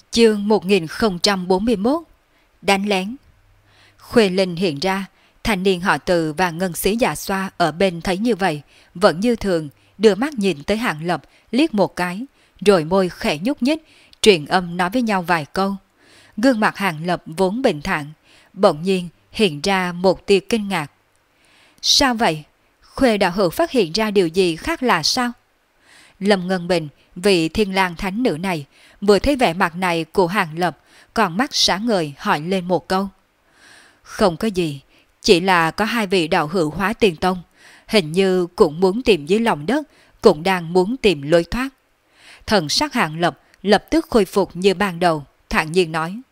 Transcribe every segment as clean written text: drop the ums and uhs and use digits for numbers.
Chương 1041. Đánh lén. Khuê Linh hiện ra, thanh niên họ Từ và ngân sĩ già xoa ở bên thấy như vậy, vẫn như thường, đưa mắt nhìn tới Hàng Lập, liếc một cái, rồi môi khẽ nhúc nhích, truyền âm nói với nhau vài câu. Gương mặt Hàng Lập vốn bình thản, bỗng nhiên hiện ra một tia kinh ngạc. Sao vậy? Khuê đạo hữu phát hiện ra điều gì khác lạ sao? Lâm Ngân Bình, vị thiên lang thánh nữ này, vừa thấy vẻ mặt này của Hàng Lập, còn mắt sáng ngời hỏi lên một câu. Không có gì, chỉ là có hai vị đạo hữu Hóa Tiên Tông, hình như cũng muốn tìm dưới lòng đất, cũng đang muốn tìm lối thoát. Thần sắc Hàng Lập lập tức khôi phục như ban đầu, thản nhiên nói.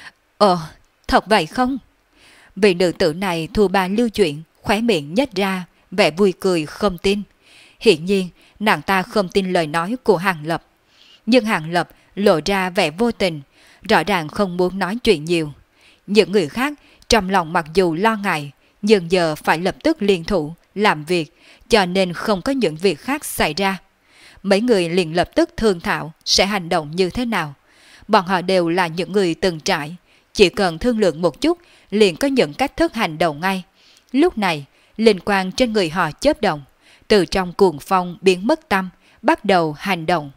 Thật vậy không? Vị nữ tử này thu ba lưu chuyện, khóe miệng nhếch ra, vẻ vui cười không tin. Hiển nhiên, nàng ta không tin lời nói của Hàng Lập. Nhưng Hàng Lập lộ ra vẻ vô tình, rõ ràng không muốn nói chuyện nhiều. Những người khác trong lòng mặc dù lo ngại, nhưng giờ phải lập tức liên thủ, làm việc, cho nên không có những việc khác xảy ra. Mấy người liền lập tức thương thảo sẽ hành động như thế nào. Bọn họ đều là những người từng trải, chỉ cần thương lượng một chút liền có những cách thức hành động ngay. Lúc này, linh quang trên người họ chớp động, từ trong cuồng phong biến mất tâm, bắt đầu hành động.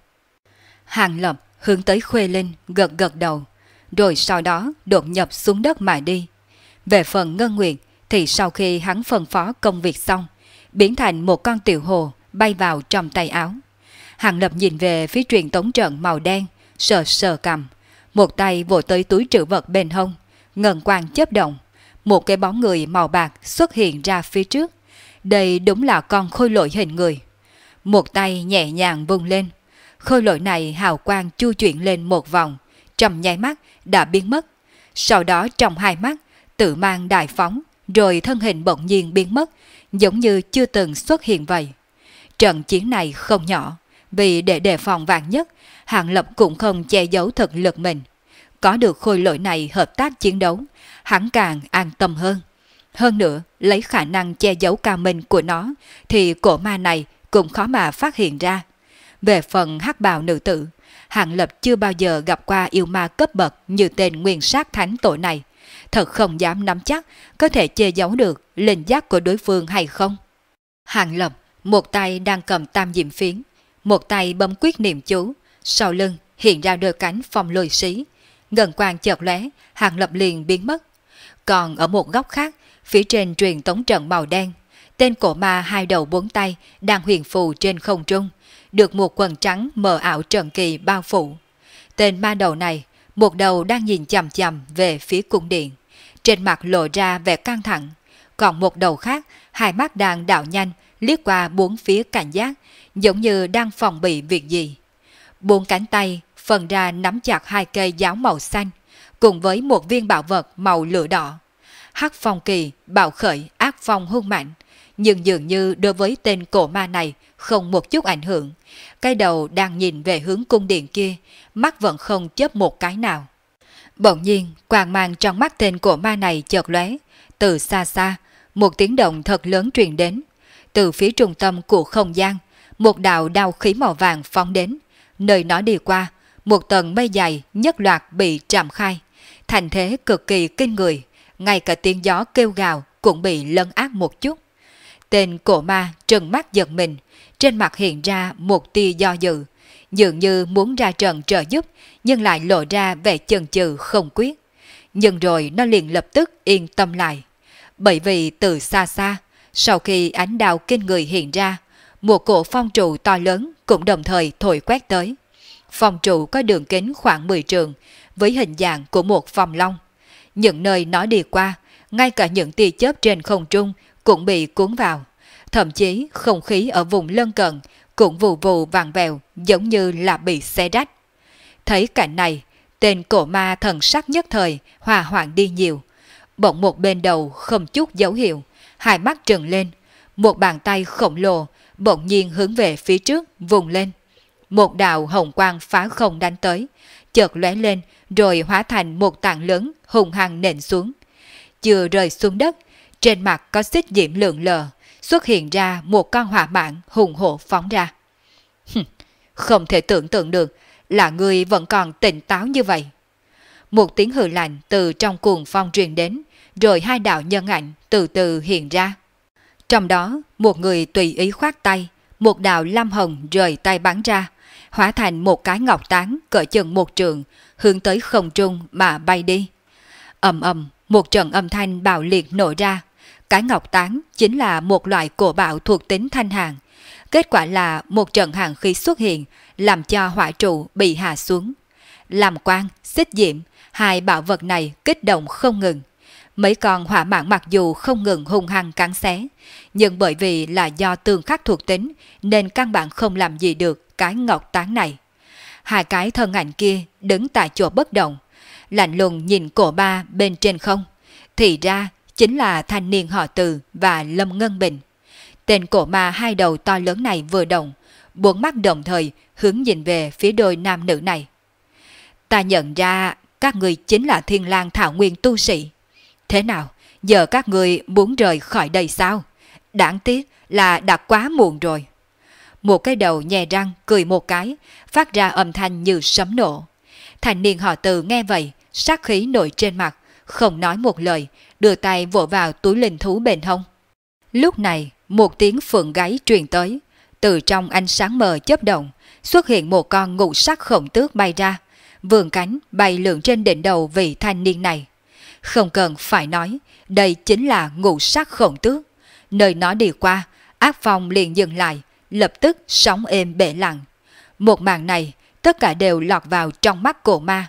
Hàng Lập hướng tới Khuê Linh gật gật đầu, rồi sau đó đột nhập xuống đất mà đi. Về phần Ngân Nguyệt thì sau khi hắn phân phó công việc xong, biến thành một con tiểu hồ bay vào trong tay áo. Hàng Lập nhìn về phía truyền tống trận màu đen, sờ sờ cằm, một tay vỗ tới túi trữ vật bên hông, ngân quang chớp động, một cái bóng người màu bạc xuất hiện ra phía trước. Đây đúng là con khôi lỗi hình người. Một tay nhẹ nhàng vung lên, khôi lỗi này hào quang chu chuyển lên một vòng, trong nháy mắt đã biến mất. Sau đó trong hai mắt tự mang đại phóng, rồi thân hình bỗng nhiên biến mất, giống như chưa từng xuất hiện vậy. Trận chiến này không nhỏ, vì để đề phòng vạn nhất, Hàng Lập cũng không che giấu thực lực mình. Có được khôi lỗi này hợp tác chiến đấu, hắn càng an tâm hơn. Hơn nữa, lấy khả năng che giấu cao minh của nó, thì cổ ma này cũng khó mà phát hiện ra. Về phần hắc bào nữ tử, Hàng Lập chưa bao giờ gặp qua yêu ma cấp bậc như tên nguyên sát thánh tổ này. Thật không dám nắm chắc có thể che giấu được linh giác của đối phương hay không. Hàng Lập một tay đang cầm tam diệm phiến, một tay bấm quyết niệm chú, sau lưng hiện ra đôi cánh phong lôi xí. Ngân quang chợt lóe, Hàng Lập liền biến mất. Còn ở một góc khác, phía trên truyền tống trận màu đen, tên cổ ma hai đầu bốn tay đang huyền phù trên không trung, được một quần trắng mờ ảo trần kỳ bao phủ. Tên ma đầu này, một đầu đang nhìn chằm chằm về phía cung điện, trên mặt lộ ra vẻ căng thẳng, còn một đầu khác, hai mắt đang đảo nhanh, liếc qua bốn phía cảnh giác, giống như đang phòng bị việc gì. Bốn cánh tay phần ra nắm chặt hai cây giáo màu xanh, cùng với một viên bảo vật màu lửa đỏ. Hắc phong kỳ bạo khởi ác phong hung mạnh, nhưng dường như đối với tên cổ ma này không một chút ảnh hưởng. Cái đầu đang nhìn về hướng cung điện kia, mắt vẫn không chớp một cái nào. Bỗng nhiên, quang mang trong mắt tên cổ ma này chợt lóe, từ xa xa, một tiếng động thật lớn truyền đến. Từ phía trung tâm của không gian, một đạo đao khí màu vàng phóng đến, nơi nó đi qua, một tầng mây dày nhất loạt bị trảm khai, thành thế cực kỳ kinh người, ngay cả tiếng gió kêu gào cũng bị lấn át một chút. Tên cổ ma trừng mắt giật mình, trên mặt hiện ra một tia do dự, dường như muốn ra trận trợ giúp, nhưng lại lộ ra vẻ chần chừ không quyết. Nhưng rồi nó liền lập tức yên tâm lại, bởi vì từ xa xa, sau khi ánh đao kinh người hiện ra, một cổ phong trụ to lớn cũng đồng thời thổi quét tới. Phong trụ có đường kính khoảng 10 trượng, với hình dạng của một phong long. Những nơi nó đi qua, ngay cả những tia chớp trên không trung cũng bị cuốn vào. Thậm chí không khí ở vùng lân cận cũng vù vù vàng vèo, giống như là bị xé rách. Thấy cảnh này, tên cổ ma thần sắc nhất thời hòa hoãn đi nhiều. Bỗng một bên đầu không chút dấu hiệu, hai mắt trừng lên, một bàn tay khổng lồ bỗng nhiên hướng về phía trước vùng lên. Một đạo hồng quang phá không đánh tới, chợt lóe lên rồi hóa thành một tảng lớn hùng hăng nện xuống. Chưa rơi xuống đất, trên mặt có xích diễm lượn lờ, xuất hiện ra một con hỏa mãng hùng hổ phóng ra. Không thể tưởng tượng được là ngươi vẫn còn tỉnh táo như vậy. một tiếng hừ lạnh từ trong cuồng phong truyền đến, rồi hai đạo nhân ảnh từ từ hiện ra. Trong đó, một người tùy ý khoát tay, một đạo lam hồng rời tay bắn ra, hóa thành một cái ngọc tán cỡ chừng một trượng, hướng tới không trung mà bay đi. Ầm ầm, một trận âm thanh bạo liệt nổi ra. Cái ngọc tán chính là một loại cổ bảo thuộc tính thanh hàn. Kết quả là một trận hàn khí xuất hiện, làm cho hỏa trụ bị hạ xuống. Làm quang, xích diệm, hai bảo vật này kích động không ngừng. Mấy con hỏa mãng mặc dù không ngừng hung hăng cắn xé, nhưng bởi vì là do tương khắc thuộc tính nên căn bản không làm gì được cái ngọc tán này. Hai cái thân ảnh kia đứng tại chỗ bất động, lạnh lùng nhìn cổ ba bên trên không. Thì ra chính là thanh niên họ Từ và Lâm Ngân Bình. Tên cổ ma hai đầu to lớn này vừa động, bốn mắt đồng thời hướng nhìn về phía đôi nam nữ này. Ta nhận ra các người chính là Thiên Lang Thảo Nguyên tu sĩ. Thế nào, giờ các người muốn rời khỏi đây sao? Đáng tiếc là đã quá muộn rồi. Một cái đầu nhè răng cười một cái, phát ra âm thanh như sấm nổ. Thanh niên họ Từ nghe vậy, sát khí nổi trên mặt, không nói một lời, đưa tay vỗ vào túi linh thú bên hông. Lúc này, một tiếng phượng gáy truyền tới, từ trong ánh sáng mờ chớp động, xuất hiện một con ngũ sắc khổng tước bay ra, vươn cánh bay lượn trên đỉnh đầu vị thanh niên này. Không cần phải nói, đây chính là ngũ sắc khổng tước. Nơi nó đi qua, ác phong liền dừng lại, lập tức sóng êm bể lặng. Một màn này, tất cả đều lọt vào trong mắt cổ ma.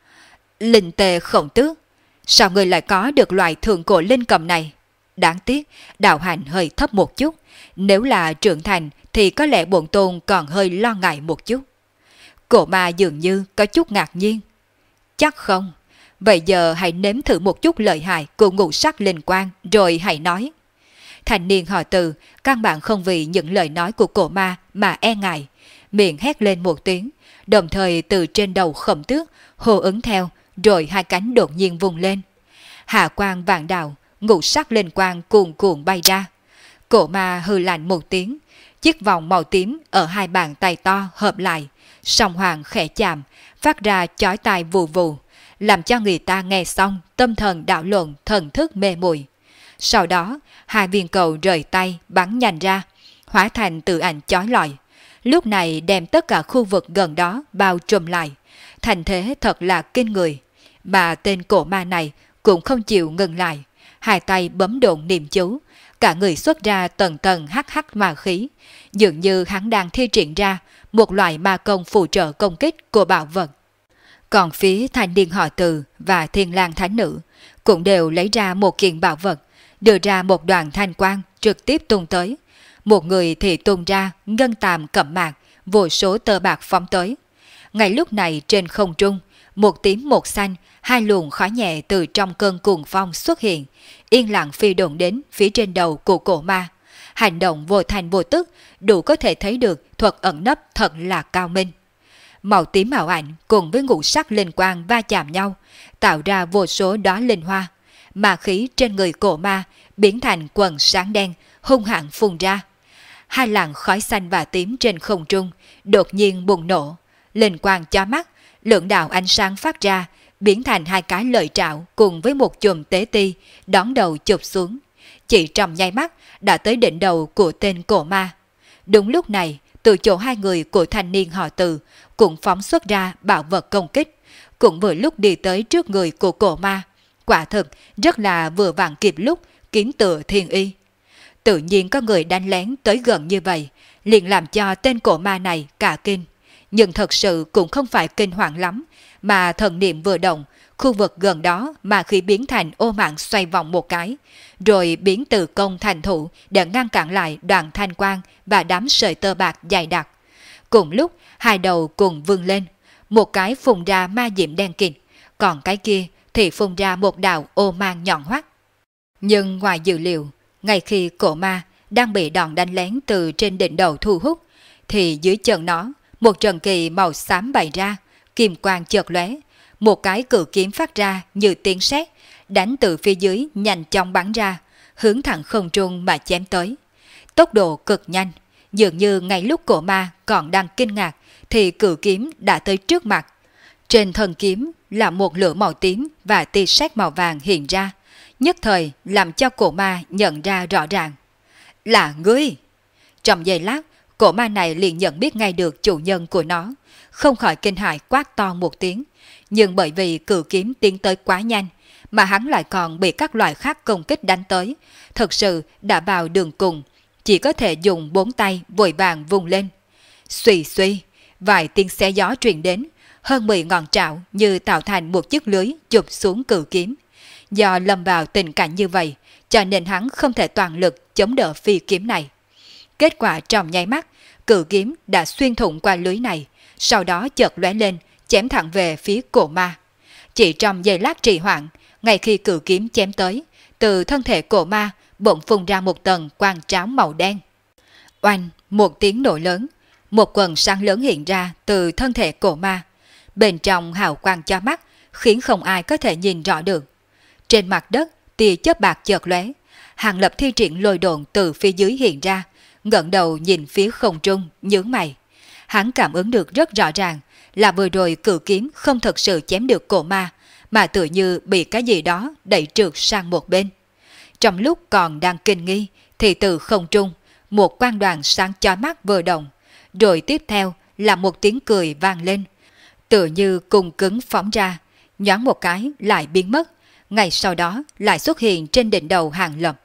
Linh tề khổng tước, sao người lại có được loại thượng cổ linh cầm này? Đáng tiếc, đạo hạnh hơi thấp một chút. Nếu là trưởng thành thì có lẽ bổn tôn còn hơi lo ngại một chút. Cổ ma dường như có chút ngạc nhiên. Chắc không. Vậy giờ hãy nếm thử một chút lợi hại của ngũ sắc linh quang rồi hãy nói. Thanh niên họ Từ căn bản không vì những lời nói của cổ ma mà e ngại, miệng hét lên một tiếng, đồng thời từ trên đầu khổng tước hô ứng theo, rồi hai cánh đột nhiên vung lên. Hạ quang vạn đạo, ngũ sắc linh quang cuồn cuộn bay ra. Cổ ma hừ lạnh một tiếng, chiếc vòng màu tím ở hai bàn tay to hợp lại, song hoàng khẽ chạm, phát ra chói tai vù vù, làm cho người ta nghe xong tâm thần đảo lộn, thần thức mê muội. Sau đó, hai viên cầu rời tay bắn nhanh ra, hóa thành tự ảnh chói lọi. Lúc này đem tất cả khu vực gần đó bao trùm lại, thành thế thật là kinh người. Mà tên cổ ma này cũng không chịu ngừng lại, hai tay bấm độn niệm chú, cả người xuất ra tầng tầng hắc hắc ma khí, dường như hắn đang thi triển ra một loại ma công phụ trợ công kích của bảo vật. Còn phía thanh niên họ Từ và Thiên Lang Thánh Nữ cũng đều lấy ra một kiện bảo vật, đưa ra một đoàn thanh quang trực tiếp tung tới. Một người thì tung ra ngân tàm cẩm mạc, vô số tơ bạc phóng tới. Ngay lúc này trên không trung, một tím một xanh, hai luồng khói nhẹ từ trong cơn cuồng phong xuất hiện, yên lặng phi độn đến phía trên đầu của cổ ma. Hành động vô thành vô tức, đủ có thể thấy được thuật ẩn nấp thật là cao minh. Màu tím ảo ảnh cùng với ngũ sắc linh quang va chạm nhau, tạo ra vô số đóa linh hoa. Ma khí trên người cổ ma biến thành quần sáng đen, hung hãn phun ra. Hai làn khói xanh và tím trên không trung đột nhiên bùng nổ, linh quang chói mắt, lượng đạo ánh sáng phát ra, biến thành hai cái lợi trảo cùng với một chùm tế ti, đón đầu chụp xuống. Chỉ trong nháy mắt đã tới đỉnh đầu của tên cổ ma. Đúng lúc này, từ chỗ hai người của thanh niên họ Từ cũng phóng xuất ra bảo vật công kích, cũng vừa lúc đi tới trước người của cổ ma. Quả thực rất là vừa vặn kịp lúc, kiếm tựa thiên y. Tự nhiên có người đánh lén tới gần như vậy, liền làm cho tên cổ ma này cả kinh. Nhưng thật sự cũng không phải kinh hoàng lắm, mà thần niệm vừa động, khu vực gần đó mà khi biến thành ô mạng xoay vòng một cái, rồi biến từ công thành thủ để ngăn cản lại đoàn thanh quang và đám sợi tơ bạc dày đặc. Cùng lúc, hai đầu cùng vươn lên, một cái phun ra ma diệm đen kịt, còn cái kia thì phun ra một đạo ô mang nhọn hoắt. Nhưng ngoài dự liệu, ngay khi cổ ma đang bị đòn đánh lén từ trên đỉnh đầu thu hút, thì dưới chân nó, một trận kỳ màu xám bày ra, kim quang chợt lóe, một cái cự kiếm phát ra như tiếng sét, đánh từ phía dưới nhanh chóng bắn ra, hướng thẳng không trung mà chém tới. Tốc độ cực nhanh, dường như ngay lúc cổ ma còn đang kinh ngạc thì cự kiếm đã tới trước mặt. Trên thân kiếm là một lửa màu tím và tia sét màu vàng hiện ra, nhất thời làm cho cổ ma nhận ra rõ ràng. Là ngươi! Trong giây lát, cổ ma này liền nhận biết ngay được chủ nhân của nó, không khỏi kinh hãi quát to một tiếng. Nhưng bởi vì cự kiếm tiến tới quá nhanh, mà hắn lại còn bị các loại khác công kích đánh tới, thật sự đã vào đường cùng, chỉ có thể dùng 4 tay vội vàng vùng lên. Xuy xuy, vài tiếng xé gió truyền đến, hơn 10 ngọn trảo như tạo thành một chiếc lưới chụp xuống cự kiếm. Do lâm vào tình cảnh như vậy, cho nên hắn không thể toàn lực chống đỡ phi kiếm này. Kết quả trong nháy mắt, cự kiếm đã xuyên thủng qua lưới này, sau đó chợt lóe lên, chém thẳng về phía cổ ma. Chỉ trong giây lát trì hoãn, ngay khi cự kiếm chém tới, từ thân thể cổ ma bỗng phun ra một tầng quang tráo màu đen. Oanh, một tiếng nổ lớn, một quần sáng lớn hiện ra từ thân thể cổ ma. Bên trong hào quang cho mắt, khiến không ai có thể nhìn rõ được. Trên mặt đất, tia chớp bạc chợt lóe, Hàng Lập thi triển lôi độn từ phía dưới hiện ra, ngẩng đầu nhìn phía không trung, nhướng mày. Hắn cảm ứng được rất rõ ràng là vừa rồi cự kiếm không thực sự chém được cổ ma, mà tựa như bị cái gì đó đẩy trượt sang một bên. Trong lúc còn đang kinh nghi, thì từ không trung, một quang đoàn sáng chói mắt vừa động, rồi tiếp theo là một tiếng cười vang lên, tựa như cung cứng phóng ra, nhoáng một cái lại biến mất, ngay sau đó lại xuất hiện trên đỉnh đầu Hàng Lập.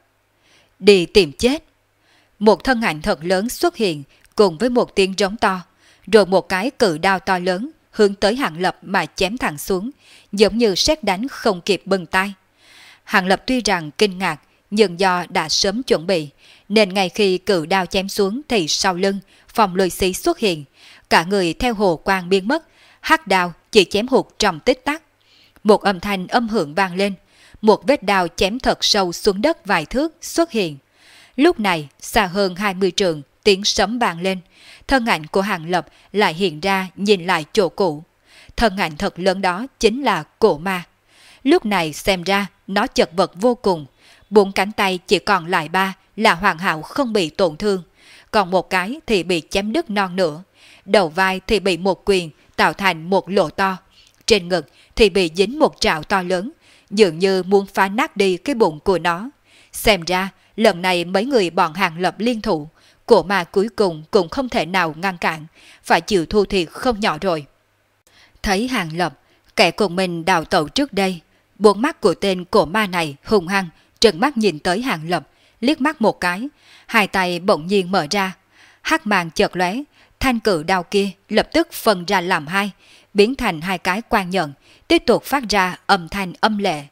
Đi tìm chết! Một thân ảnh thật lớn xuất hiện cùng với một tiếng rống to, rồi một cái cự đao to lớn hướng tới Hàng Lập mà chém thẳng xuống, giống như sét đánh không kịp bừng tay. Hàng Lập tuy rằng kinh ngạc, nhưng do đã sớm chuẩn bị, nên ngay khi cự đao chém xuống thì sau lưng phòng lôi xí xuất hiện, cả người theo hồ quang biến mất, hắc đao chỉ chém hụt trong tích tắc. Một âm thanh âm hưởng vang lên, một vết đao chém thật sâu xuống đất vài thước xuất hiện. Lúc này, xa hơn 20 trượng, tiếng sấm vang lên, thân ảnh của Hàng Lập lại hiện ra nhìn lại chỗ cũ. Thân ảnh thật lớn đó chính là cổ ma. Lúc này xem ra nó chật vật vô cùng, 4 cánh tay chỉ còn lại 3 là hoàn hảo không bị tổn thương, còn một cái thì bị chém đứt non nửa, đầu vai thì bị một quyền tạo thành một lỗ to, trên ngực thì bị dính một trảo to lớn, dường như muốn phá nát đi cái bụng của nó. Xem ra lần này mấy người bọn Hàng Lập liên thủ, cổ ma cuối cùng cũng không thể nào ngăn cản, phải chịu thua thiệt không nhỏ rồi. Thấy Hàng Lập, kẻ cùng mình đào tẩu trước đây, 4 mắt của tên cổ ma này hung hăng, trừng mắt nhìn tới Hàng Lập, liếc mắt một cái, hai tay bỗng nhiên mở ra, hắc màn chợt lóe, thanh cự đao kia lập tức phân ra làm hai, biến thành 2 cái quang nhận, tiếp tục phát ra âm thanh âm lệ.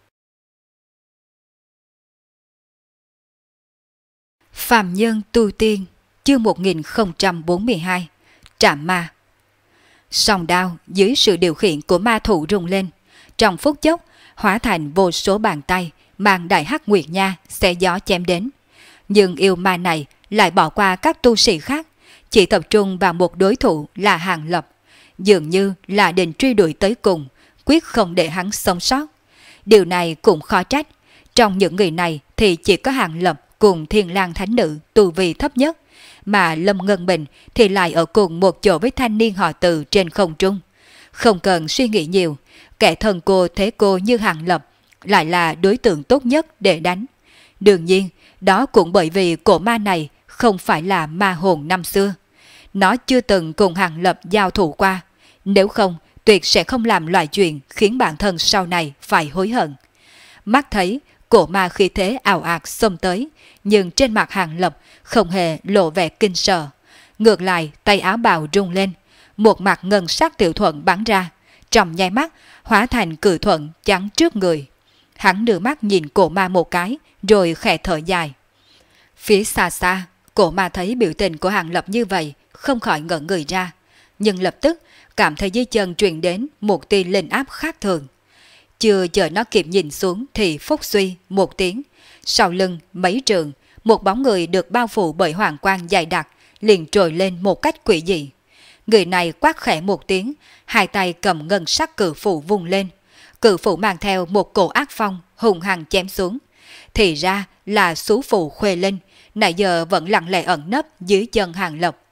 Phàm Nhân Tu Tiên, chương 1042, Trảm Ma. Song đao dưới sự điều khiển của ma thủ rung lên, trong phút chốc hóa thành vô số bàn tay mang đại hắc nguyệt nha xé gió chém đến. Nhưng yêu ma này lại bỏ qua các tu sĩ khác, chỉ tập trung vào một đối thủ là Hàng Lập, dường như là định truy đuổi tới cùng, quyết không để hắn sống sót. Điều này cũng khó trách, trong những người này thì chỉ có Hàng Lập cùng Thiên Lang Thánh Nữ tu vi thấp nhất, mà Lâm Ngân Bình thì lại ở cùng một chỗ với thanh niên họ Từ trên không trung. Không cần suy nghĩ nhiều, kẻ thân cô thế cô như Hàng Lập lại là đối tượng tốt nhất để đánh. Đương nhiên, đó cũng bởi vì cổ ma này không phải là ma hồn năm xưa. Nó chưa từng cùng Hàng Lập giao thủ qua, nếu không tuyệt sẽ không làm loại chuyện khiến bản thân sau này phải hối hận. Mắt thấy cổ ma khí thế ảo ạt xông tới, nhưng trên mặt Hàng Lập không hề lộ vẻ kinh sợ. Ngược lại tay áo bào rung lên, một mặt ngân sắc tiểu thuận bắn ra, trong nháy mắt hóa thành cự thuận chắn trước người. Hắn đưa mắt nhìn cổ ma một cái, rồi khẽ thở dài. Phía xa xa, cổ ma thấy biểu tình của Hàng Lập như vậy, không khỏi ngẩn người ra, nhưng lập tức cảm thấy dưới chân truyền đến một tia linh áp khác thường. Chưa chờ nó kịp nhìn xuống thì phốc suy một tiếng, sau lưng mấy trường, một bóng người được bao phủ bởi hoàng quang dày đặc liền trồi lên một cách quỷ dị. Người này quát khẽ một tiếng, hai tay cầm ngân sắc cự phủ vung lên. Cự phủ mang theo một cổ ác phong hùng hăng chém xuống. Thì ra là xú phụ Khuê Linh, nãy giờ vẫn lặng lẽ ẩn nấp dưới chân Hàng Lập.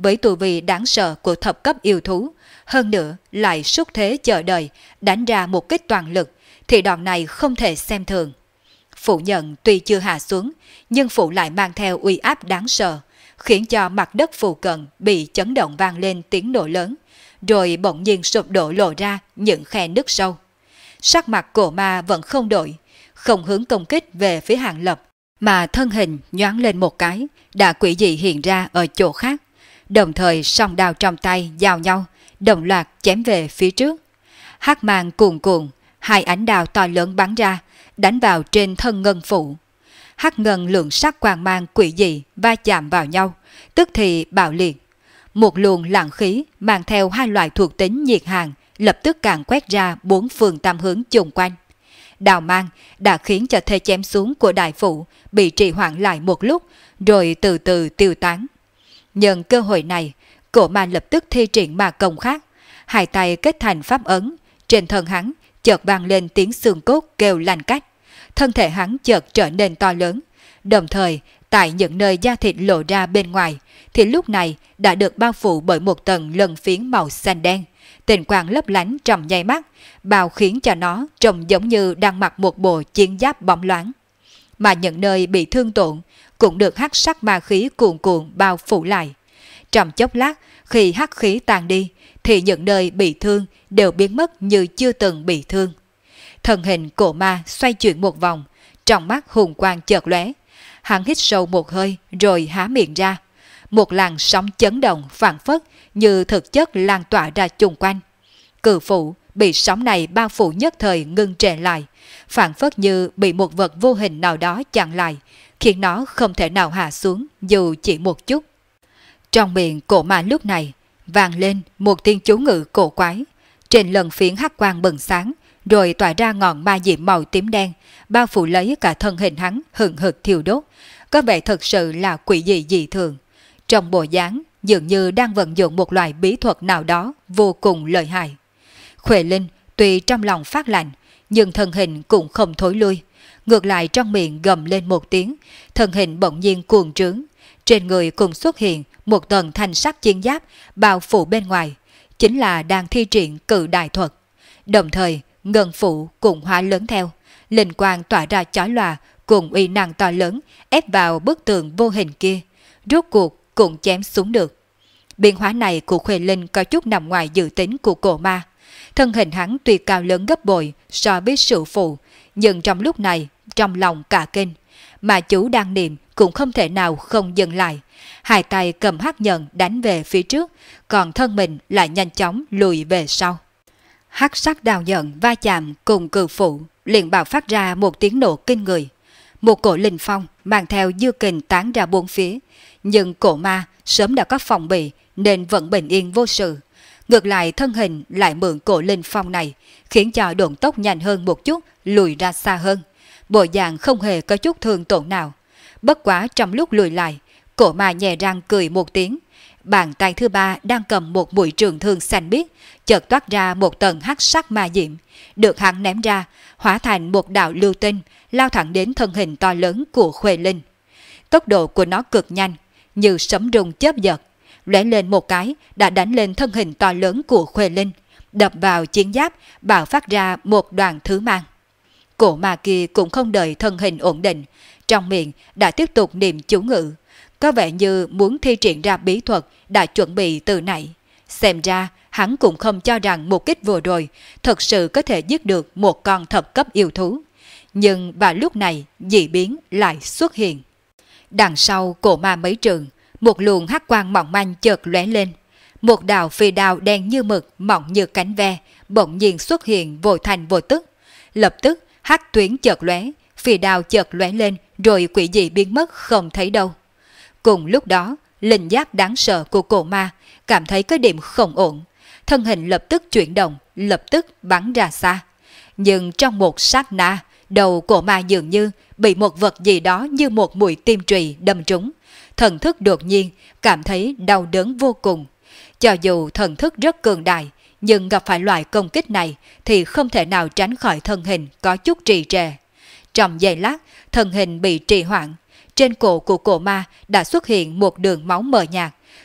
với tu vi đáng sợ của thập cấp yêu thú, hơn nữa lại xúc thế chờ đợi, đánh ra một kích toàn lực, thì đoạn này không thể xem thường. Phủ nhận tuy chưa hạ xuống, nhưng phủ lại mang theo uy áp đáng sợ, khiến cho mặt đất phụ cận bị chấn động vang lên tiếng nổ lớn, rồi bỗng nhiên sụp đổ lộ ra những khe nứt sâu. Sắc mặt cổ ma vẫn không đổi, không hướng công kích về phía Hàng Lập, mà thân hình nhoáng lên một cái, đã quỷ dị hiện ra ở chỗ khác, đồng thời song đao trong tay giao nhau, đồng loạt chém về phía trước. Hắc mang cuồn cuộn, hai ánh đao to lớn bắn ra, đánh vào trên thân ngân phủ. Hắc ngân lượng sắc quang mang quỷ dị va chạm vào nhau, tức thì bạo liệt. Một luồng lặng khí mang theo hai loại thuộc tính nhiệt hàn lập tức càn quét ra bốn phương tam hướng chung quanh. Đào mang đã khiến cho thế chém xuống của đại phủ bị trì hoãn lại một lúc, rồi từ từ tiêu tán. Nhân cơ hội này, cổ ma lập tức thi triển ma công khác, hai tay kết thành pháp ấn, trên thân hắn chợt vang lên tiếng xương cốt kêu lanh cách, thân thể hắn chợt trở nên to lớn, đồng thời tại những nơi da thịt lộ ra bên ngoài thì lúc này đã được bao phủ bởi một tầng lân phiến màu xanh đen, tình quang lấp lánh trong nháy mắt, bao khiến cho nó trông giống như đang mặc một bộ chiến giáp bóng loáng. Mà những nơi bị thương tổn cũng được hắc sắc ma khí cuồn cuộn bao phủ lại. Trong chốc lát, khi hắc khí tan đi thì những nơi bị thương đều biến mất như chưa từng bị thương. Thân hình cổ ma xoay chuyển một vòng, trong mắt hùng quang chợt lóe. Hắn hít sâu một hơi rồi há miệng ra. Một làn sóng chấn động phảng phất như thực chất lan tỏa ra chung quanh. Cự phủ bị sóng này bao phủ nhất thời ngưng trệ lại, phảng phất như bị một vật vô hình nào đó chặn lại, khiến nó không thể nào hạ xuống dù chỉ một chút. Trong miệng cổ ma lúc này vang lên một tiếng chú ngữ cổ quái, trên lần phiến hắc quang bừng sáng, rồi tỏa ra ngọn ma diệm màu tím đen, bao phủ lấy cả thân hình hắn hừng hực thiêu đốt, có vẻ thật sự là quỷ dị dị thường. Trong bộ dáng dường như đang vận dụng một loại bí thuật nào đó vô cùng lợi hại. Khuệ Linh tuy trong lòng phát lạnh, nhưng thân hình cũng không thối lui, ngược lại trong miệng gầm lên một tiếng, thân hình bỗng nhiên cuồng trướng, trên người cùng xuất hiện một tầng thanh sắc chiến giáp bao phủ bên ngoài, chính là đang thi triển cự đại thuật. Đồng thời ngân phủ cũng hóa lớn theo, linh quang tỏa ra chói lòa cùng uy năng to lớn ép vào bức tường vô hình kia, rốt cuộc cũng chém xuống được. Biến hóa này của Khuê Linh có chút nằm ngoài dự tính của cổ ma. Thân hình hắn tuy cao lớn gấp bội so với sư phụ, nhưng trong lúc này trong lòng cả kinh, mà chú đang niệm cũng không thể nào không dừng lại. Hai tay cầm hắc nhận đánh về phía trước, còn thân mình lại nhanh chóng lùi về sau. Hắc sắc đào nhận va chạm cùng cự phụ, liền bạo phát ra một tiếng nổ kinh người. Một cổ linh phong mang theo dư kình tán ra bốn phía, nhưng cổ ma sớm đã có phòng bị nên vẫn bình yên vô sự. Ngược lại thân hình lại mượn cổ linh phong này, khiến cho độn tốc nhanh hơn một chút, lùi ra xa hơn. Bộ dạng không hề có chút thương tổn nào. Bất quá trong lúc lùi lại, cổ ma nhẹ răng cười một tiếng. Bàn tay thứ ba đang cầm một mũi trường thương xanh biếc, chợt toát ra một tầng hắc sắc ma diệm, được hắn ném ra, hóa thành một đạo lưu tinh, lao thẳng đến thân hình to lớn của Khuê Linh. Tốc độ của nó cực nhanh, như sấm rung chớp giật, lóe lên một cái đã đánh lên thân hình to lớn của Khuê Linh, đập vào chiến giáp, bạo phát ra một đoàn thứ mang. Cổ ma kia cũng không đợi thân hình ổn định, trong miệng đã tiếp tục niệm chú ngữ, có vẻ như muốn thi triển ra bí thuật đã chuẩn bị từ nãy. Xem ra hắn cũng không cho rằng một kích vừa rồi thật sự có thể giết được một con thập cấp yêu thú. Nhưng vào lúc này dị biến lại xuất hiện. Đằng sau cổ ma mấy trường, một luồng hắc quang mỏng manh chợt lóe lên. Một đạo phi đao đen như mực, mỏng như cánh ve, bỗng nhiên xuất hiện vội thành vô tức. Lập tức hắc tuyến chợt lóe, phi đao chợt lóe lên rồi quỷ dị biến mất không thấy đâu. Cùng lúc đó, linh giác đáng sợ của cổ ma cảm thấy có điểm không ổn, thân hình lập tức chuyển động, lập tức bắn ra xa. Nhưng trong một sát na, đầu cổ ma dường như bị một vật gì đó như một mũi tim trùy đâm trúng. Thần thức đột nhiên cảm thấy đau đớn vô cùng. Cho dù thần thức rất cường đại, nhưng gặp phải loại công kích này thì không thể nào tránh khỏi thân hình có chút trì trệ. Trong giây lát, thân hình bị trì hoãn. Trên cổ của cổ ma đã xuất hiện một đường máu mờ nhạt,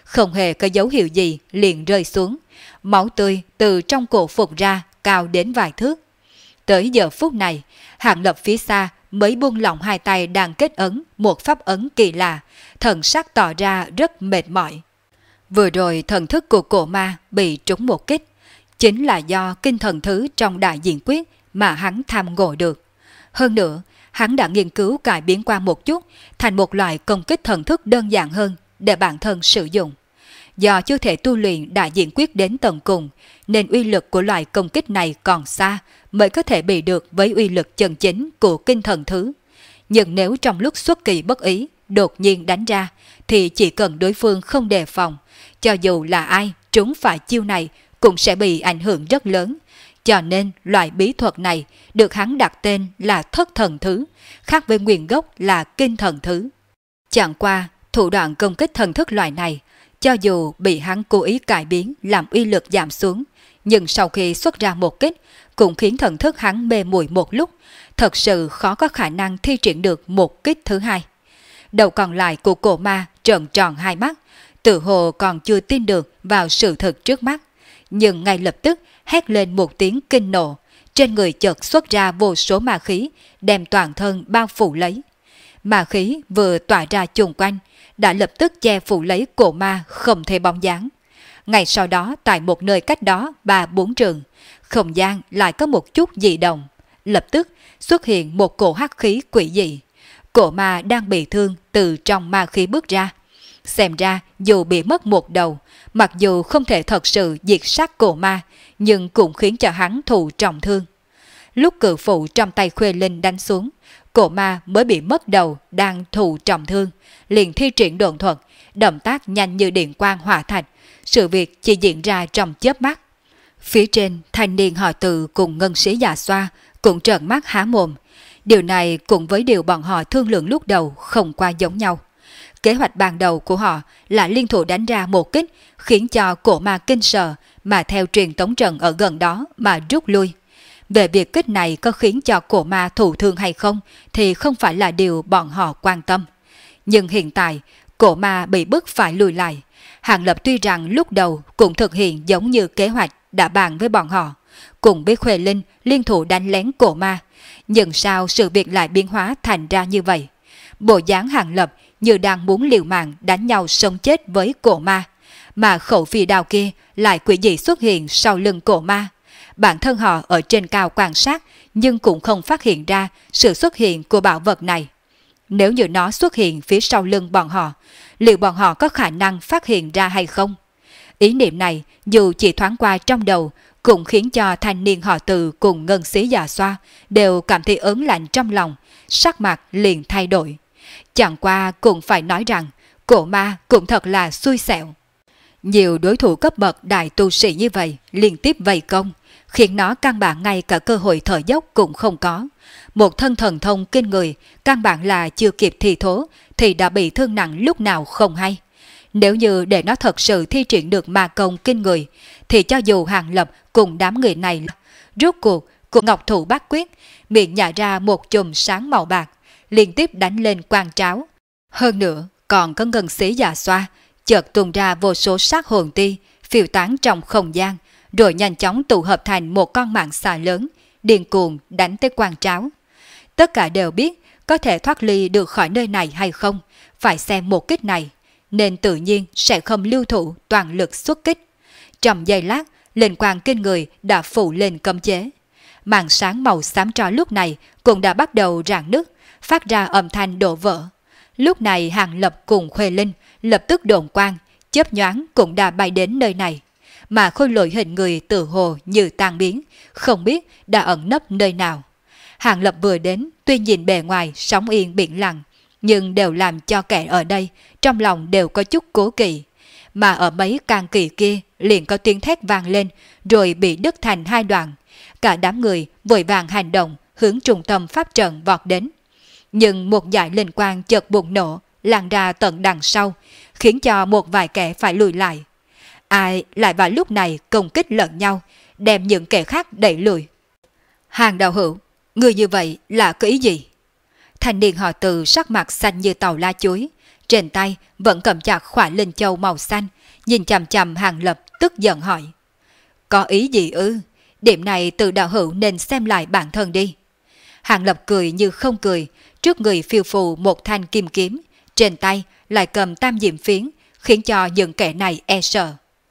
không hề có dấu hiệu gì liền rơi xuống, máu tươi từ trong cổ phụt ra cao đến vài thước. Tới giờ phút này, Hàng Lập phía xa mới buông lỏng hai tay đang kết ấn một pháp ấn kỳ lạ, thần sắc tỏ ra rất mệt mỏi. Vừa rồi thần thức của cổ ma bị trúng một kích, chính là do kinh thần thứ trong đại diện quyết mà hắn tham ngộ được. Hơn nữa, hắn đã nghiên cứu cải biến qua một chút thành một loại công kích thần thức đơn giản hơn để bản thân sử dụng. Do chưa thể tu luyện đại diện quyết đến tận cùng, nên uy lực của loại công kích này còn xa mới có thể bị được với uy lực chân chính của kinh thần thứ. Nhưng nếu trong lúc xuất kỳ bất ý, đột nhiên đánh ra, thì chỉ cần đối phương không đề phòng, cho dù là ai trúng phải chiêu này cũng sẽ bị ảnh hưởng rất lớn. Cho nên loại bí thuật này được hắn đặt tên là thất thần thứ, khác với nguyên gốc là kinh thần thứ. Chẳng qua, thủ đoạn công kích thần thức loại này, cho dù bị hắn cố ý cải biến làm uy lực giảm xuống, nhưng sau khi xuất ra một kích, cũng khiến thần thức hắn mê muội một lúc, thật sự khó có khả năng thi triển được một kích thứ hai. Đầu còn lại của cổ ma trợn tròn hai mắt, tự hồ còn chưa tin được vào sự thật trước mắt, nhưng ngay lập tức hét lên một tiếng kinh nộ, trên người chợt xuất ra vô số ma khí, đem toàn thân bao phủ lấy. Ma khí vừa tỏa ra chung quanh, đã lập tức che phủ lấy cổ ma không thể bóng dáng. Ngay sau đó tại một nơi cách đó 3-4 trượng, không gian lại có một chút dị động, lập tức xuất hiện một cổ hắc khí quỷ dị. Cổ ma đang bị thương từ trong ma khí bước ra. Xem ra dù bị mất một đầu, mặc dù không thể thật sự diệt sát cổ ma, nhưng cũng khiến cho hắn thụ trọng thương. Lúc cự phụ trong tay Khuê Linh đánh xuống, cổ ma mới bị mất đầu đang thụ trọng thương, liền thi triển độn thuật, động tác nhanh như điện quang hỏa thạch, sự việc chỉ diễn ra trong chớp mắt. Phía trên, thanh niên họ Từ cùng ngân sĩ già xoa cũng trợn mắt há mồm. Điều này cùng với điều bọn họ thương lượng lúc đầu không qua giống nhau. Kế hoạch ban đầu của họ là liên thủ đánh ra một kích, khiến cho cổ ma kinh sợ mà theo truyền tống trận ở gần đó mà rút lui. Về việc kích này có khiến cho cổ ma thụ thương hay không thì không phải là điều bọn họ quan tâm. Nhưng hiện tại, cổ ma bị bức phải lùi lại. Hàng Lập tuy rằng lúc đầu cũng thực hiện giống như kế hoạch đã bàn với bọn họ, cùng với Khuê Linh liên thủ đánh lén cổ ma, nhưng sao sự việc lại biến hóa thành ra như vậy? Bộ dáng Hàng Lập như đang muốn liều mạng đánh nhau sống chết với cổ ma, mà khẩu phi đao kia lại quỷ dị xuất hiện sau lưng cổ ma. Bản thân họ ở trên cao quan sát nhưng cũng không phát hiện ra sự xuất hiện của bảo vật này. Nếu như nó xuất hiện phía sau lưng bọn họ, liệu bọn họ có khả năng phát hiện ra hay không? Ý niệm này dù chỉ thoáng qua trong đầu cũng khiến cho thanh niên họ Từ cùng ngân sĩ già xoa đều cảm thấy ớn lạnh trong lòng, sắc mặt liền thay đổi. Chẳng qua cũng phải nói rằng cổ ma cũng thật là xui xẻo. Nhiều đối thủ cấp bậc đại tu sĩ như vậy liên tiếp vây công, khiến nó căn bản ngay cả cơ hội thở dốc cũng không có. Một thân thần thông kinh người, căn bản là chưa kịp thi thố thì đã bị thương nặng lúc nào không hay. Nếu như để nó thật sự thi triển được ma công kinh người, thì cho dù Hàng Lập cùng đám người này rốt cuộc của Ngọc Thủ Bát Quyết, miệng nhả ra một chùm sáng màu bạc, liên tiếp đánh lên quan tráo. Hơn nữa, còn có ngân sĩ già xoa, chợt tung ra vô số sát hồn ti, phiêu tán trong không gian, rồi nhanh chóng tụ hợp thành một con mạng xà lớn, điên cuồng đánh tới quan tráo. Tất cả đều biết có thể thoát ly được khỏi nơi này hay không, phải xem một kích này, nên tự nhiên sẽ không lưu thủ toàn lực xuất kích. Trong giây lát, linh quang kinh người đã phủ lên cấm chế. Màn sáng màu xám tro lúc này cũng đã bắt đầu rạn nứt, phát ra âm thanh đổ vỡ. Lúc này Hàng Lập cùng Khuê Linh lập tức độn quang, chớp nhoáng cũng đã bay đến nơi này. Mà khôi lỗi hình người tự hồ như tan biến, không biết đã ẩn nấp nơi nào. Hàng Lập vừa đến, tuy nhìn bề ngoài sóng yên biển lặng, nhưng đều làm cho kẻ ở đây trong lòng đều có chút cố kỵ. Mà ở mấy can kỳ kia liền có tiếng thét vang lên, rồi bị đứt thành hai đoạn. Cả đám người vội vàng hành động, hướng trung tâm pháp trận vọt đến. Nhưng một dải linh quang chợt bùng nổ, lan ra tận đằng sau, khiến cho một vài kẻ phải lùi lại. Ai lại vào lúc này công kích lẫn nhau, đem những kẻ khác đẩy lùi. Hàng đạo hữu, người như vậy là có ý gì? Thanh niên họ Từ sắc mặt xanh như tàu lá chuối, trên tay vẫn cầm chặt khỏa linh châu màu xanh, nhìn chằm chằm Hàng Lập tức giận hỏi. Có ý gì ư? Điểm này từ đạo hữu nên xem lại bản thân đi. Hàng Lập cười như không cười, trước người phiêu phù một thanh kim kiếm, trên tay lại cầm tam diệm phiến, khiến cho những kẻ này e sợ.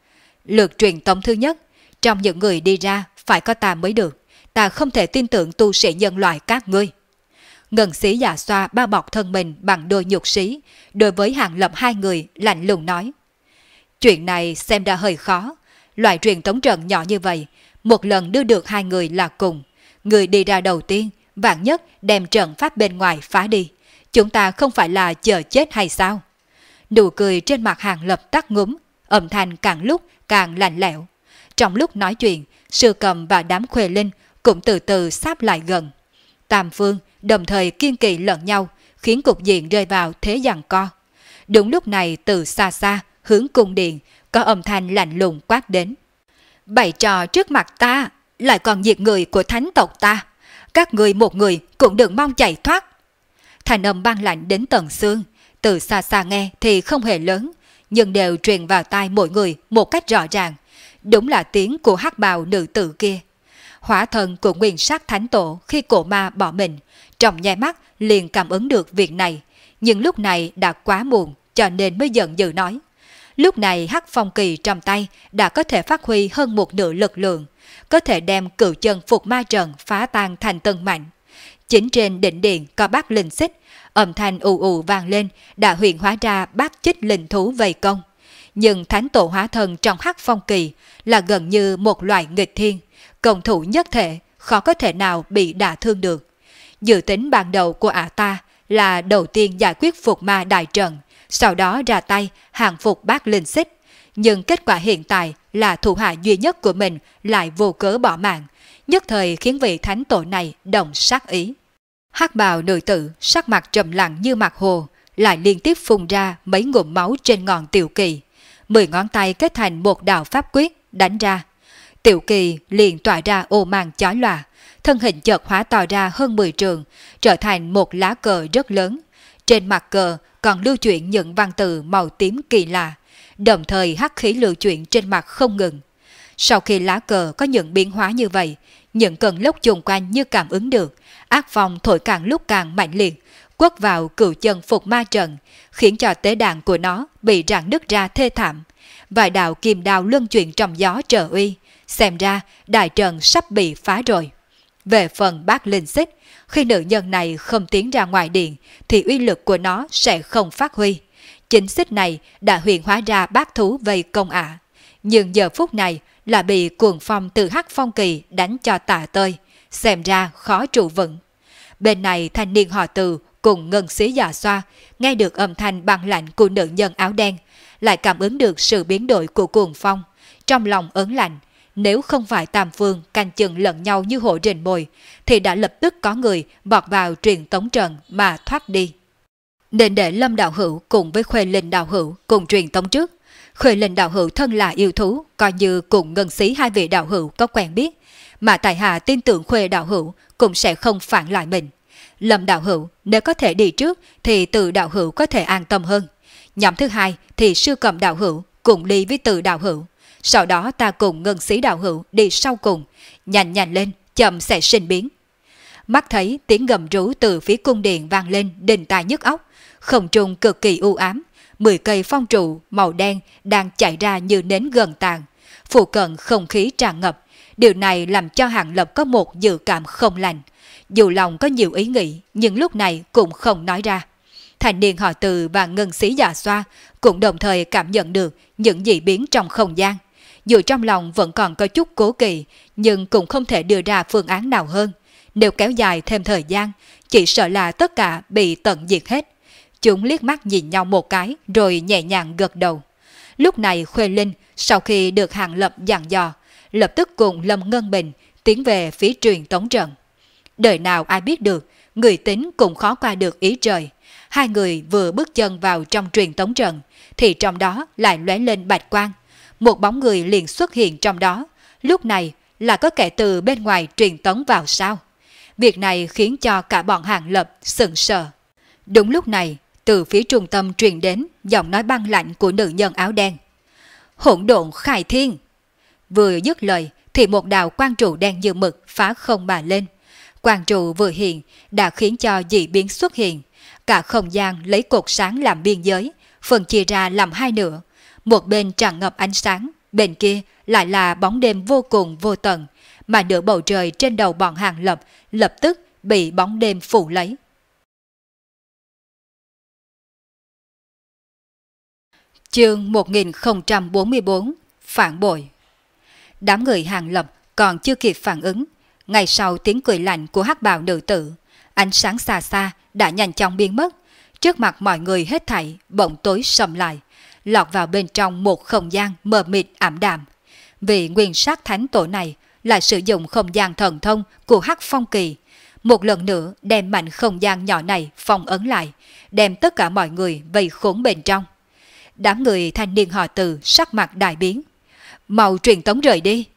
Lượt truyền tống thứ nhất, trong những người đi ra phải có ta mới được, ta không thể tin tưởng tu sĩ nhân loại các ngươi. Ngân sĩ Dạ Xoa bao bọc thân mình bằng đôi nhục sĩ, đối với Hàng Lập hai người lạnh lùng nói. Chuyện này xem ra hơi khó, loại truyền tống trận nhỏ như vậy, một lần đưa được hai người là cùng. Người đi ra đầu tiên, vạn nhất đem trận pháp bên ngoài phá đi. Chúng ta không phải là chờ chết hay sao? Nụ cười trên mặt Hàng Lập tắt ngúm, âm thanh càng lúc càng lạnh lẽo. Trong lúc nói chuyện, Sư Cầm và đám Khuê Linh cũng từ từ sáp lại gần. Tam phương đồng thời kiên kỵ lẫn nhau, khiến cục diện rơi vào thế giằng co. Đúng lúc này từ xa xa, hướng cung điện, có âm thanh lạnh lùng quát đến. Bày trò trước mặt ta, lại còn diệt người của thánh tộc ta. Các người một người cũng đừng mong chạy thoát. Thành âm băng lạnh đến tận xương, từ xa xa nghe thì không hề lớn, nhưng đều truyền vào tai mỗi người một cách rõ ràng. Đúng là tiếng của hắc bào nữ tử kia. Hóa thân của nguyên sát thánh tổ khi cổ ma bỏ mình, trong nháy mắt liền cảm ứng được việc này, nhưng lúc này đã quá muộn, cho nên mới giận dữ nói. Lúc này hắc phong kỳ trong tay đã có thể phát huy hơn một nửa lực lượng, có thể đem cửu chân phục ma trận phá tan thành từng mảnh. Chính trên đỉnh điện có bát linh xích, âm thanh ù ù vang lên đã hiện hóa ra bát chích linh thú vây công. Nhưng thánh tổ hóa thân trong hắc phong kỳ là gần như một loại nghịch thiên, công thủ nhất thể, khó có thể nào bị đả thương được. Dự tính ban đầu của ả ta là đầu tiên giải quyết phục ma đại trận, sau đó ra tay hàng phục bát linh xích. Nhưng kết quả hiện tại là thủ hạ duy nhất của mình lại vô cớ bỏ mạng, nhất thời khiến vị thánh tổ này động sát ý. Hắc bào nữ tử sắc mặt trầm lặng như mặt hồ, lại liên tiếp phun ra mấy ngụm máu trên ngọn tiểu kỳ. 10 ngón tay kết thành một đạo pháp quyết đánh ra. Tiểu kỳ liền tỏa ra ô mang chói lòa, thân hình chợt hóa to ra hơn 10 trường, trở thành một lá cờ rất lớn. Trên mặt cờ còn lưu chuyển những văn tự màu tím kỳ lạ, đồng thời hắc khí lưu chuyển trên mặt không ngừng. Sau khi lá cờ có những biến hóa như vậy, những cơn lốc chung quanh như cảm ứng được, ác phong thổi càng lúc càng mạnh liệt, quất vào cửu chân phục ma trận, khiến cho tế đàn của nó bị rạn nứt ra thê thảm. Vài đạo kim đao luân chuyển trong gió trợ uy, xem ra đại trận sắp bị phá rồi. Về phần bát linh xích, khi nữ nhân này không tiến ra ngoài điện thì uy lực của nó sẽ không phát huy. Chính xích này đã huyền hóa ra bát thú vây công ả, nhưng giờ phút này là bị cuồng phong từ hắc phong kỳ đánh cho tả tơi, xem ra khó trụ vững. Bên này thanh niên họ Từ cùng Ngân Xí Dạ Xoa nghe được âm thanh băng lạnh của nữ nhân áo đen, lại cảm ứng được sự biến đổi của cuồng phong, trong lòng ớn lạnh. Nếu không phải tam phương canh chừng lẫn nhau như hổ rình mồi, thì đã lập tức có người vọt vào truyền tống trận mà thoát đi. Nên để Lâm đạo hữu cùng với Khuê Linh đạo hữu cùng truyền tống trước. Khuê Linh đạo hữu thân là yêu thú, coi như cùng Ngân Xí hai vị đạo hữu có quen biết, mà tại hạ tin tưởng Khuê đạo hữu cũng sẽ không phản lại mình. Lâm đạo hữu nếu có thể đi trước thì Từ đạo hữu có thể an tâm hơn. Nhóm thứ hai thì Sư Cầm đạo hữu cùng đi với Từ đạo hữu. Sau đó ta cùng Ngân Xí đạo hữu đi sau cùng, nhanh nhanh lên, chậm sẽ sinh biến. Mắt thấy tiếng gầm rú từ phía cung điện vang lên đình tai nhức óc, không trung cực kỳ u ám, 10 cây phong trụ màu đen đang chạy ra như nến gần tàn, phụ cận không khí tràn ngập. Điều này làm cho Hàng Lập có một dự cảm không lành, dù lòng có nhiều ý nghĩ nhưng lúc này cũng không nói ra. Thành niên họ Từ và Ngân Xí Dạ Xoa cũng đồng thời cảm nhận được những dị biến trong không gian. Dù trong lòng vẫn còn có chút cố kỵ, nhưng cũng không thể đưa ra phương án nào hơn. Nếu kéo dài thêm thời gian, chỉ sợ là tất cả bị tận diệt hết. Chúng liếc mắt nhìn nhau một cái rồi nhẹ nhàng gật đầu. Lúc này Khuê Linh sau khi được Hàng Lập dặn dò, lập tức cùng Lâm Ngân Bình tiến về phía truyền tống trận. Đời nào ai biết được, người tính cũng khó qua được ý trời. Hai người vừa bước chân vào trong truyền tống trận, thì trong đó lại lóe lên bạch quang. Một bóng người liền xuất hiện trong đó. Lúc này là có kẻ từ bên ngoài truyền tống vào sao? Việc này khiến cho cả bọn Hàng Lập sững sờ. Đúng lúc này, từ phía trung tâm truyền đến giọng nói băng lạnh của nữ nhân áo đen. Hỗn độn khai thiên. Vừa dứt lời thì một đạo quang trụ đen như mực phá không mà lên. Quang trụ vừa hiện đã khiến cho dị biến xuất hiện. Cả không gian lấy cột sáng làm biên giới, phân chia ra làm hai nửa. Một bên tràn ngập ánh sáng, bên kia lại là bóng đêm vô cùng vô tận, mà nửa bầu trời trên đầu bọn Hàng Lập lập tức bị bóng đêm phủ lấy. Chương 1044 Phản bội. Đám người Hàng Lập còn chưa kịp phản ứng, ngay sau tiếng cười lạnh của hắc bào nữ tử, ánh sáng xa xa đã nhanh chóng biến mất. Trước mặt mọi người hết thảy bỗng tối sầm lại, lọt vào bên trong một không gian mờ mịt ảm đạm. Vì nguyên sát thánh tổ này lại sử dụng không gian thần thông của Hắc Phong Kỳ, một lần nữa đem mạnh không gian nhỏ này phong ấn lại, đem tất cả mọi người vây khốn bên trong. Đám người thanh niên họ Từ sắc mặt đại biến. Mau truyền tống rời đi.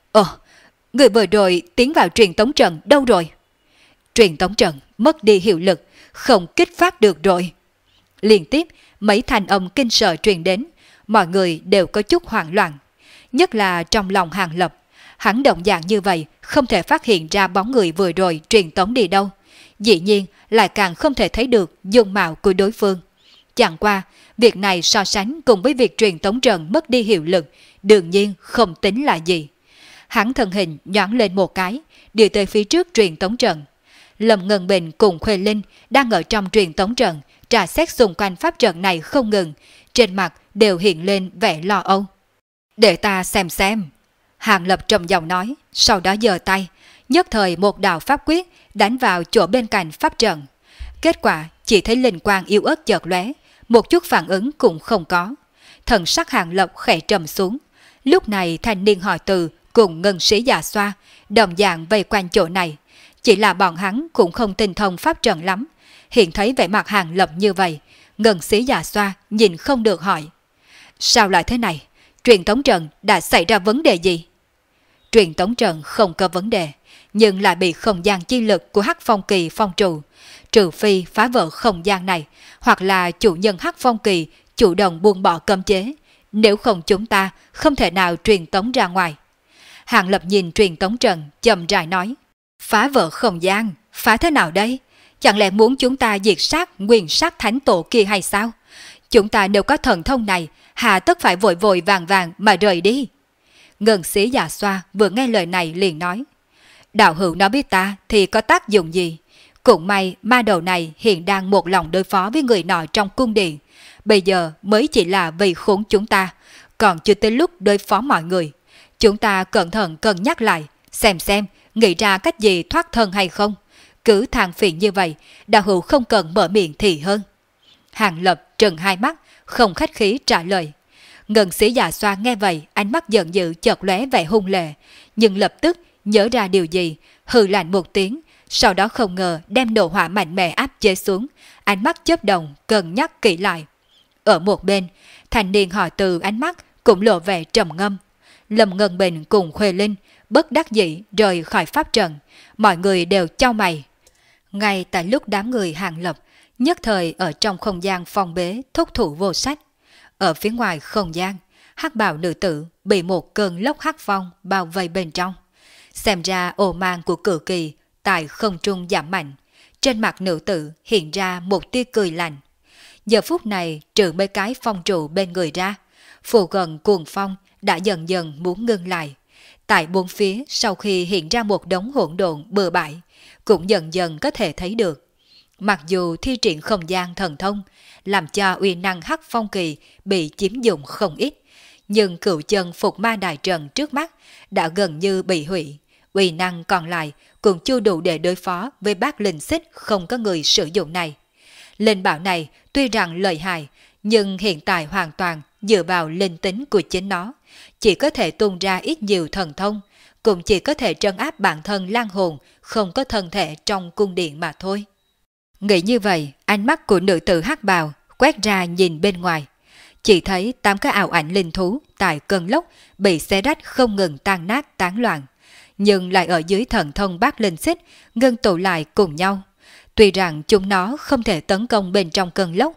Người vừa rồi tiến vào truyền tống trận đâu rồi? Truyền tống trận mất đi hiệu lực, không kích phát được rồi. Liên tiếp mấy thanh âm kinh sợ truyền đến, mọi người đều có chút hoảng loạn. Nhất là trong lòng Hàng Lập, hắn động dạng như vậy không thể phát hiện ra bóng người vừa rồi truyền tống đi đâu. Dĩ nhiên lại càng không thể thấy được dung mạo của đối phương. Chẳng qua, việc này so sánh cùng với việc truyền tống trận mất đi hiệu lực, đương nhiên không tính là gì. Hắn thân hình nhoáng lên một cái, đi tới phía trước truyền tống trận. Lâm Ngân Bình cùng Khuê Linh đang ở trong truyền tống trận, trà xét xung quanh pháp trận này không ngừng, trên mặt đều hiện lên vẻ lo âu. Để ta xem. Hàng Lập trầm giọng nói, sau đó giơ tay, nhất thời một đạo pháp quyết đánh vào chỗ bên cạnh pháp trận. Kết quả chỉ thấy linh quang yếu ớt chợt lóe, một chút phản ứng cũng không có. Thần sắc Hàng Lập khẽ trầm xuống. Lúc này thanh niên họ Từ cùng ngân sĩ già xoa đồng dạng vây quanh chỗ này. Chỉ là bọn hắn cũng không tinh thông pháp trận lắm. Hiện thấy vẻ mặt Hàng Lập như vậy, ngân sĩ già xoa nhìn không được hỏi: sao lại thế này? Truyền tống trận đã xảy ra vấn đề gì? Truyền tống trận không có vấn đề, nhưng lại bị không gian chi lực của Hắc Phong Kỳ phong trụ. Trừ phi phá vỡ không gian này, hoặc là chủ nhân Hắc Phong Kỳ chủ động buông bỏ cấm chế, nếu không chúng ta không thể nào truyền tống ra ngoài. Hàng Lập nhìn truyền tống trận chậm rãi nói: phá vỡ không gian, phá thế nào đây? Chẳng lẽ muốn chúng ta diệt sát nguyên sát thánh tổ kia hay sao? Chúng ta đều có thần thông này, hà tất phải vội vội vàng vàng mà rời đi. Ngân sĩ già xoa vừa nghe lời này liền nói: đạo hữu nói biết ta thì có tác dụng gì? Cũng may ma đầu này hiện đang một lòng đối phó với người nọ trong cung điện, bây giờ mới chỉ là vì khốn chúng ta, còn chưa tới lúc đối phó mọi người. Chúng ta cẩn thận cân nhắc lại, xem nghĩ ra cách gì thoát thân hay không. Cứ than phiền như vậy, đạo hữu không cần mở miệng thì hơn. Hàng Lập trừng hai mắt, không khách khí trả lời. Ngân sĩ già xoa nghe vậy, ánh mắt giận dữ chợt lóe vẻ hung lệ, nhưng lập tức nhớ ra điều gì, hừ lạnh một tiếng, sau đó không ngờ đem nộ hỏa mạnh mẽ áp chế xuống, ánh mắt chớp động cân nhắc kỹ lại. Ở một bên, thanh niên họ Từ ánh mắt cũng lộ vẻ trầm ngâm. Lâm Ngân Bình cùng Khuê Linh bất đắc dĩ rời khỏi pháp trận, mọi người đều chau mày. Ngay tại lúc đám người Hàng Lập nhất thời ở trong không gian phong bế thúc thủ vô sách, ở phía ngoài không gian, hắc bào nữ tử bị một cơn lốc hắc phong bao vây bên trong. Xem ra ồ mang của cử kỳ tại không trung giảm mạnh, trên mặt nữ tử hiện ra một tia cười lạnh. Giờ phút này trừ mấy cái phong trụ bên người ra, phù gần cuồng phong đã dần dần muốn ngưng lại. Tại bốn phía sau khi hiện ra một đống hỗn độn bừa bãi, cũng dần dần có thể thấy được. Mặc dù thi triển không gian thần thông, làm cho uy năng Hắc Phong Kỳ bị chiếm dụng không ít, nhưng cửu chân phục ma đại trận trước mắt đã gần như bị hủy. Uy năng còn lại cũng chưa đủ để đối phó với bát linh xích không có người sử dụng này. Linh bảo này tuy rằng lợi hại, nhưng hiện tại hoàn toàn dựa vào linh tính của chính nó, chỉ có thể tung ra ít nhiều thần thông, cũng chỉ có thể trấn áp bản thân lang hồn không có thân thể trong cung điện mà thôi. Nghĩ như vậy, ánh mắt của nữ tử hắc bào quét ra nhìn bên ngoài, chỉ thấy 8 cái ảo ảnh linh thú tại cơn lốc bị xé rách không ngừng tan nát tán loạn, nhưng lại ở dưới thần thông bát linh xích ngưng tụ lại cùng nhau. Tuy rằng chúng nó không thể tấn công bên trong cơn lốc,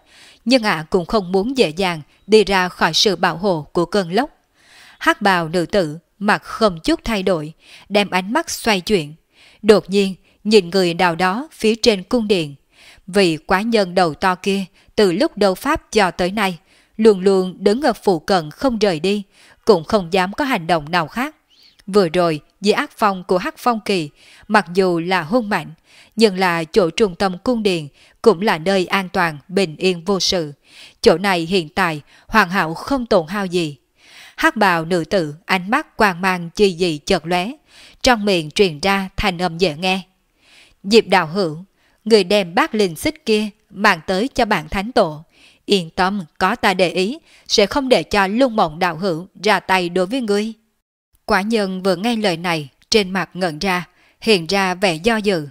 nhưng cũng không muốn dễ dàng đi ra khỏi sự bảo hộ của cơn lốc. Hắc bào nữ tử mặt không chút thay đổi, đem ánh mắt xoay chuyển, đột nhiên nhìn người nào đó phía trên cung điện. Vị quái nhân đầu to kia từ lúc đấu pháp cho tới nay luôn luôn đứng ở phụ cận không rời đi, cũng không dám có hành động nào khác. Vừa rồi dưới ác phong của Hắc Phong Kỳ, mặc dù là hung mạnh, nhưng là chỗ trung tâm cung điện, cũng là nơi an toàn, bình yên vô sự. Chỗ này hiện tại hoàn hảo không tổn hao gì. Hắc bào nữ tử ánh mắt quang mang chi dị chợt lóe, trong miệng truyền ra thanh âm dễ nghe. Diệp đạo hữu, người đem bát linh xích kia mang tới cho bạn thánh tổ. Yên tâm, có ta để ý, sẽ không để cho Lung Mộng đạo hữu ra tay đối với ngươi. Quả nhân vừa nghe lời này, trên mặt ngẩn ra, hiện ra vẻ do dự.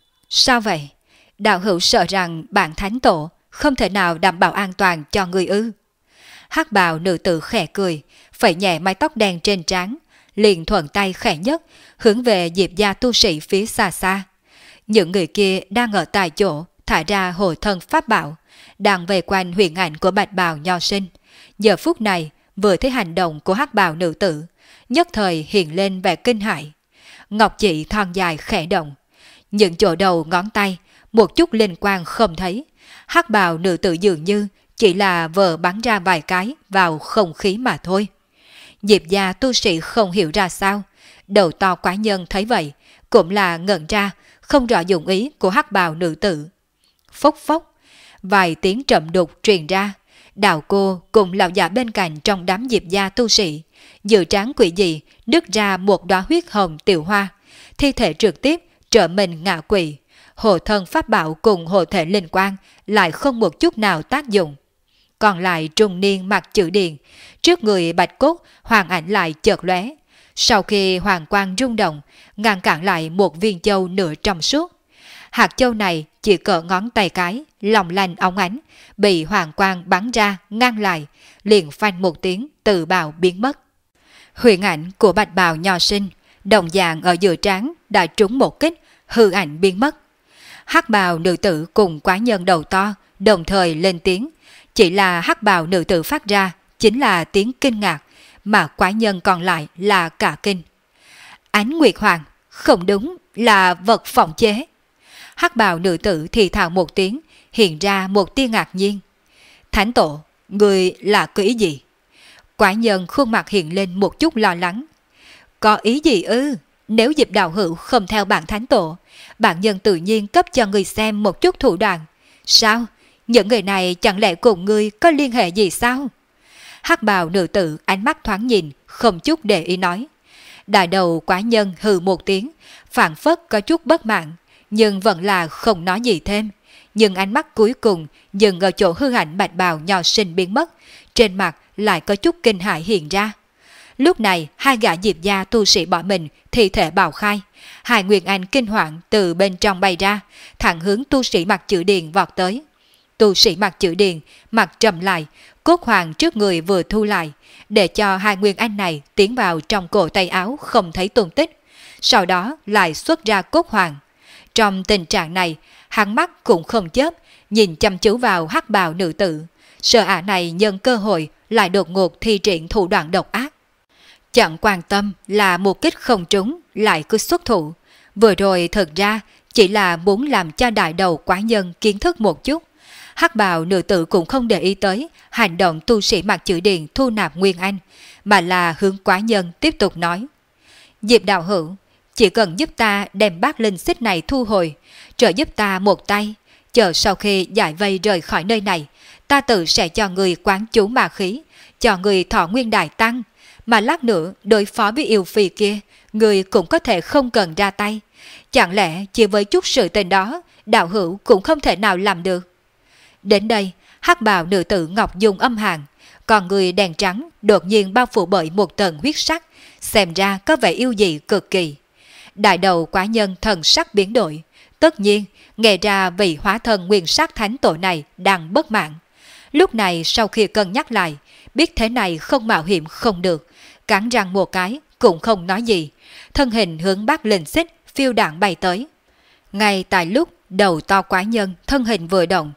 Sao vậy? Đạo hữu sợ rằng bạn thánh tổ không thể nào đảm bảo an toàn cho người ư? Hắc bào nữ tử khẽ cười, phẩy nhẹ mái tóc đen trên trán, liền thuận tay khẽ nhất, hướng về Diệp gia tu sĩ phía xa xa. Những người kia đang ở tại chỗ, thả ra hồi thân pháp bảo, đang về quanh huyền ảnh của bạch bào nho sinh. Giờ phút này, vừa thấy hành động của hắc bào nữ tử, nhất thời hiện lên vẻ kinh hãi. Ngọc chỉ thon dài khẽ động, những chỗ đầu ngón tay, một chút linh quang không thấy. Hắc bào nữ tử dường như chỉ là vờ bắn ra vài cái vào không khí mà thôi. Diệp gia tu sĩ không hiểu ra sao, đầu to quái nhân thấy vậy, cũng là ngẩn ra, không rõ dụng ý của hắc bào nữ tử. Phốc phốc, vài tiếng trầm đục truyền ra, đạo cô cùng lão già bên cạnh trong đám Diệp gia tu sĩ, dự tráng quỷ dị nứt ra một đóa huyết hồng tiểu hoa, thi thể trực tiếp trở mình ngạ quỷ. Hộ thân pháp bảo cùng hộ thể linh quang lại không một chút nào tác dụng. Còn lại trung niên mặc chữ điền, trước người bạch cốt hoàng ảnh lại chợt lóe. Sau khi hoàng quang rung động, ngăn cản lại một viên châu nửa trong suốt. Hạt châu này chỉ cỡ ngón tay cái, lòng lanh óng ánh, bị hoàng quang bắn ra ngăn lại, liền phanh một tiếng từ bào biến mất. Huyền ảnh của bạch bào nho sinh, đồng dạng ở giữa trán đã trúng một kích, hư ảnh biến mất. Hắc bào nữ tử cùng quái nhân đầu to đồng thời lên tiếng, chỉ là hắc bào nữ tử phát ra chính là tiếng kinh ngạc, mà quái nhân còn lại là cả kinh. Ánh Nguyệt Hoàng, không đúng, là vật phỏng chế. Hắc bào nữ tử thì thào một tiếng, hiện ra một tia ngạc nhiên. Thánh tổ, người là có ý gì? Quái nhân khuôn mặt hiện lên một chút lo lắng. Có ý gì ư? Nếu Diệp đạo hữu không theo bạn thánh tổ, bạn nhân tự nhiên cấp cho người xem một chút thủ đoạn. Sao? Những người này chẳng lẽ cùng ngươi có liên hệ gì sao? Hắc bào nữ tử ánh mắt thoáng nhìn, không chút để ý nói. Đại đầu quái nhân hừ một tiếng, phảng phất có chút bất mãn, nhưng vẫn là không nói gì thêm. Nhưng ánh mắt cuối cùng dừng ở chỗ hư ảnh bạch bào nho sinh biến mất, trên mặt lại có chút kinh hãi hiện ra. Lúc này hai gã Diệp gia tu sĩ bỏ mình, thi thể bào khai. Hai nguyên anh kinh hoàng từ bên trong bay ra, thẳng hướng tu sĩ mặc chữ điền vọt tới. Tu sĩ mặc chữ điền mặt trầm lại, cốt hoàng trước người vừa thu lại, để cho hai nguyên anh này tiến vào trong cổ tay áo không thấy tung tích. Sau đó lại xuất ra cốt hoàng. Trong tình trạng này, hắn mắt cũng không chớp, nhìn chăm chú vào hắc bào nữ tử. Sợ ả này nhân cơ hội lại đột ngột thi triển thủ đoạn độc ác. Chẳng quan tâm là một kích không trúng, lại cứ xuất thủ. Vừa rồi thật ra chỉ là muốn làm cho đại đầu quái nhân kiến thức một chút. Hắc bào nữ tử cũng không để ý tới hành động tu sĩ mặc chữ điền thu nạp nguyên anh, mà là hướng quái nhân tiếp tục nói. Diệp đạo hữu, chỉ cần giúp ta đem bát linh xích này thu hồi, trợ giúp ta một tay, chờ sau khi giải vây rời khỏi nơi này, ta tự sẽ cho người quán chú ma khí, cho người thọ nguyên đại tăng, mà lát nữa đối phó với yêu phi kia, người cũng có thể không cần ra tay. Chẳng lẽ chỉ với chút sự tình đó, đạo hữu cũng không thể nào làm được? Đến đây, hắc bào nữ tử Ngọc Dung âm hàn, còn người đèn trắng đột nhiên bao phủ bởi một tầng huyết sắc, xem ra có vẻ yêu dị cực kỳ. Đại đầu quái nhân thần sắc biến đổi, tất nhiên nghe ra vị hóa thân nguyên sắc thánh tổ này đang bất mãn. Lúc này sau khi cân nhắc lại, biết thế này không mạo hiểm không được, cắn răng một cái cũng không nói gì, thân hình hướng bát linh xích phiêu đạn bay tới. Ngay tại lúc đầu to quái nhân thân hình vừa động,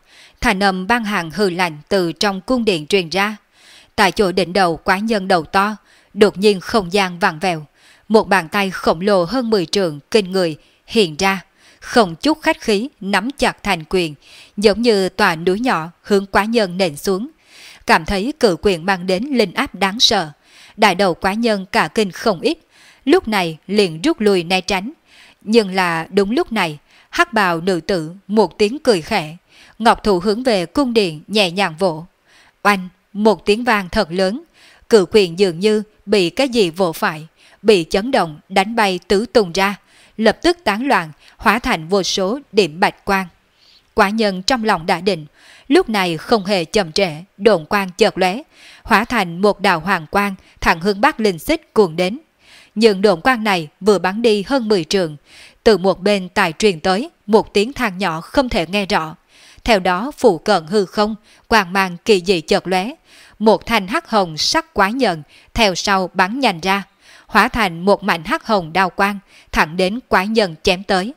Thành âm băng hàng hừ lạnh từ trong cung điện truyền ra. Tại chỗ đỉnh đầu quái nhân đầu to, đột nhiên không gian vặn vẹo, một bàn tay khổng lồ hơn 10 trượng kinh người hiện ra, không chút khách khí nắm chặt thành quyền, giống như tòa núi nhỏ hướng quái nhân nện xuống. Cảm thấy cự quyền mang đến linh áp đáng sợ, đại đầu quái nhân cả kinh không ít, lúc này liền rút lui né tránh. Nhưng là đúng lúc này, hắc bào nữ tử một tiếng cười khẽ, ngọc thủ hướng về cung điện nhẹ nhàng vỗ. Oanh, một tiếng vang thật lớn, cự quyền dường như bị cái gì vỗ phải, bị chấn động đánh bay tứ tung ra, lập tức tán loạn, hóa thành vô số điểm bạch quang. Quả nhân trong lòng đã định, lúc này không hề chậm trễ, độn quang chợt lóe, hóa thành một đạo hoàng quang thẳng hướng Bắc Linh Xích cuồng đến. Nhưng độn quang này vừa bắn đi hơn 10 trượng, từ một bên tài truyền tới một tiếng than nhỏ không thể nghe rõ. Theo đó phủ cận hư không, quang mang kỳ dị chợt lóe, một thanh hắc hồng sắc quái nhận theo sau bắn nhanh ra, hóa thành một mảnh hắc hồng đao quang thẳng đến quái nhân chém tới.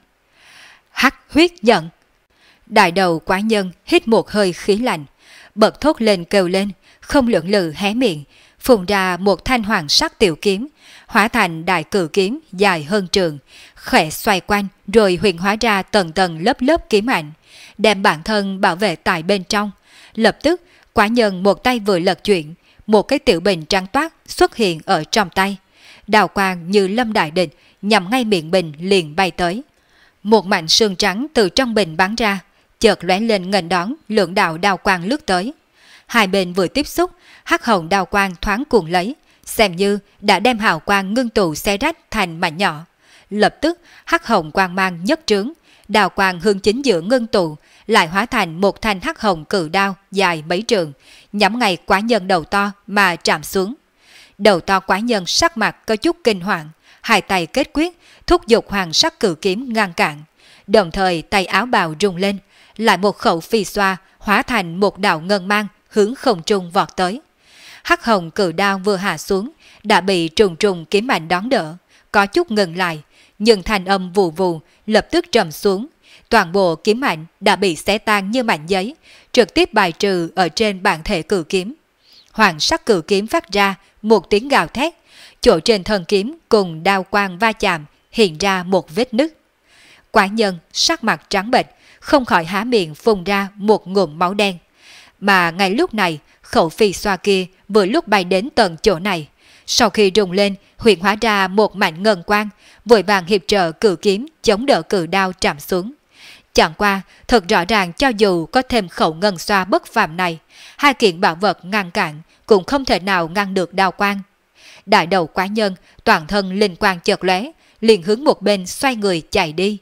Hắc huyết nhận. Đại đầu quái nhân hít một hơi khí lạnh, bật thốt lên kêu lên, không lưỡng lự hé miệng, phun ra một thanh hoàng sắc tiểu kiếm, hóa thành đại cử kiếm dài hơn trường, khẽ xoay quanh rồi huyền hóa ra tầng tầng lớp lớp kiếm ảnh, đem bản thân bảo vệ tại bên trong. Lập tức quái nhân một tay vừa lật chuyển, một cái tiểu bình trắng toát xuất hiện ở trong tay, đào quang như lâm đại địch nhằm ngay miệng bình liền bay tới. Một mảnh sương trắng từ trong bình bắn ra, chợt lóe lên nghênh đón lượng đạo đào quang lướt tới. Hai bên vừa tiếp xúc, hắc hồng đào quang thoáng cuồng lấy, xem như đã đem hào quang ngưng tụ xé rách thành mảnh nhỏ. Lập tức hắc hồng quang mang nhất trướng, đào quang hướng chính giữa ngưng tụ lại hóa thành một thanh hắc hồng cự đao dài mấy trượng, nhắm ngay quái nhân đầu to mà chạm xuống. Đầu to quái nhân sắc mặt có chút kinh hoàng, hai tay kết quyết thúc giục hoàng sắc cự kiếm ngăn cản, đồng thời tay áo bào rung lên, lại một khẩu phi xoa hóa thành một đạo ngân mang hướng không trung vọt tới. Hắc hồng cự đao vừa hạ xuống đã bị trùng trùng kiếm ảnh đón đỡ, có chút ngừng lại, nhưng thanh âm vù vù lập tức trầm xuống, toàn bộ kiếm ảnh đã bị xé tan như mảnh giấy, trực tiếp bài trừ ở trên bản thể cự kiếm. Hoàng sắc cự kiếm phát ra một tiếng gào thét, chỗ trên thân kiếm cùng đao quang va chạm hiện ra một vết nứt. Quái nhân sắc mặt trắng bệch, không khỏi há miệng phun ra một ngụm máu đen. Mà ngay lúc này, khẩu phi xoa kia vừa lúc bay đến tận chỗ này, sau khi rung lên hiện hóa ra một mảnh ngân quang, vội vàng hiệp trợ cự kiếm chống đỡ cự đao chạm xuống. Chẳng qua, thật rõ ràng cho dù có thêm khẩu ngân xoa bất phàm này, hai kiện bảo vật ngăn cản cũng không thể nào ngăn được đao quang. Đại đầu quái nhân toàn thân linh quang chợt lóe, liền hướng một bên xoay người chạy đi.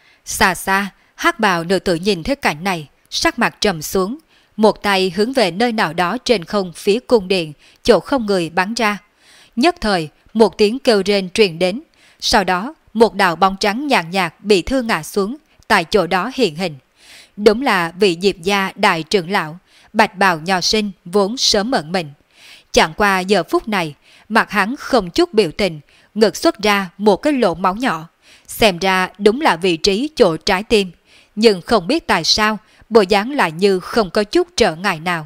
Xa xa, hắc bào nữ tử nhìn thấy cảnh này, sắc mặt trầm xuống, một tay hướng về nơi nào đó trên không phía cung điện, chỗ không người bắn ra. Nhất thời, một tiếng kêu rên truyền đến, sau đó một đạo bóng trắng nhàn nhạt bị thương ngã xuống, tại chỗ đó hiện hình. Đúng là vị Diệp gia đại trưởng lão, bạch bào nho sinh vốn sớm ẩn mình. Chẳng qua giờ phút này, mặt hắn không chút biểu tình, ngực xuất ra một cái lỗ máu nhỏ, xem ra đúng là vị trí chỗ trái tim, nhưng không biết tại sao bộ dáng lại như không có chút trở ngại nào.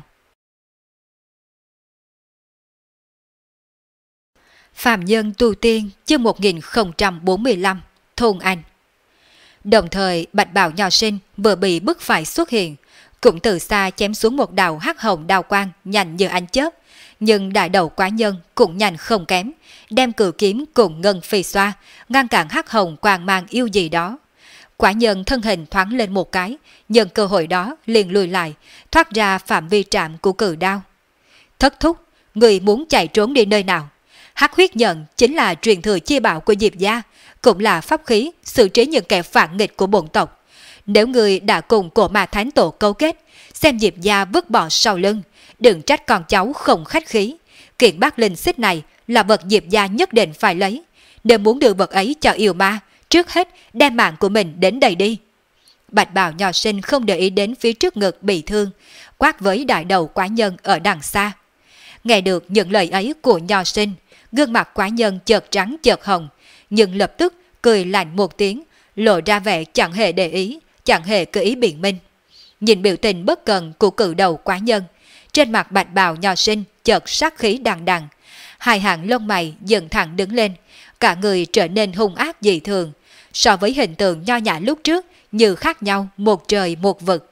Phạm Nhân Tu Tiên chương 1045 Thôn Anh. Đồng thời bạch bào nho sinh vừa bị bức phải xuất hiện, cũng từ xa chém xuống một đạo hắc hồng đao quang nhanh như ánh chớp, nhưng đại đầu quái nhân cũng nhanh không kém, đem cự kiếm cùng ngân phi xoa ngăn cản hắc hồng quang mang yêu gì đó. Quái nhân thân hình thoáng lên một cái, nhân cơ hội đó liền lùi lại, thoát ra phạm vi trạm của cự đao. Thất thúc, người muốn chạy trốn đi nơi nào? Hắc huyết nhận chính là truyền thừa chi bảo của Diệp gia, cũng là pháp khí xử trí những kẻ phản nghịch của bổn tộc. Nếu người đã cùng cổ ma thánh tổ cấu kết, xem Diệp gia vứt bỏ sau lưng, đừng trách con cháu không khách khí. Kiện bát linh xích này là vật Diệp gia nhất định phải lấy. Nếu muốn đưa vật ấy cho yêu ma, trước hết đem mạng của mình đến đây đi. Bạch bào nho sinh không để ý đến phía trước ngực bị thương, quát với đại đầu quái nhân ở đằng xa. Nghe được những lời ấy của nho sinh, gương mặt quái nhân chợt trắng chợt hồng, nhưng lập tức cười lạnh một tiếng, lộ ra vẻ chẳng hề để ý, chẳng hề có ý biện minh. nhìn biểu tình bất cần của cự đầu quái nhân. Trên mặt bạch bào nho sinh chợt sát khí đằng đằng. Hai hàng lông mày dựng thẳng đứng lên, cả người trở nên hung ác dị thường. So với hình tượng nho nhã lúc trước như khác nhau một trời một vực.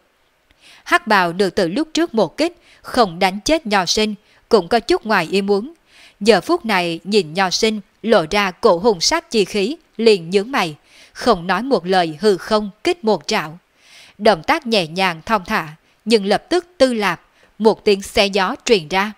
Hắc bào nữ tử lúc trước một kích không đánh chết nho sinh cũng có chút ngoài ý muốn. Giờ phút này nhìn nho sinh lộ ra cổ hùng sát chi khí, liền nhướng mày, không nói một lời hư không kích một trảo. Động tác nhẹ nhàng thong thả, nhưng lập tức tư lạp, một tiếng xé gió truyền ra.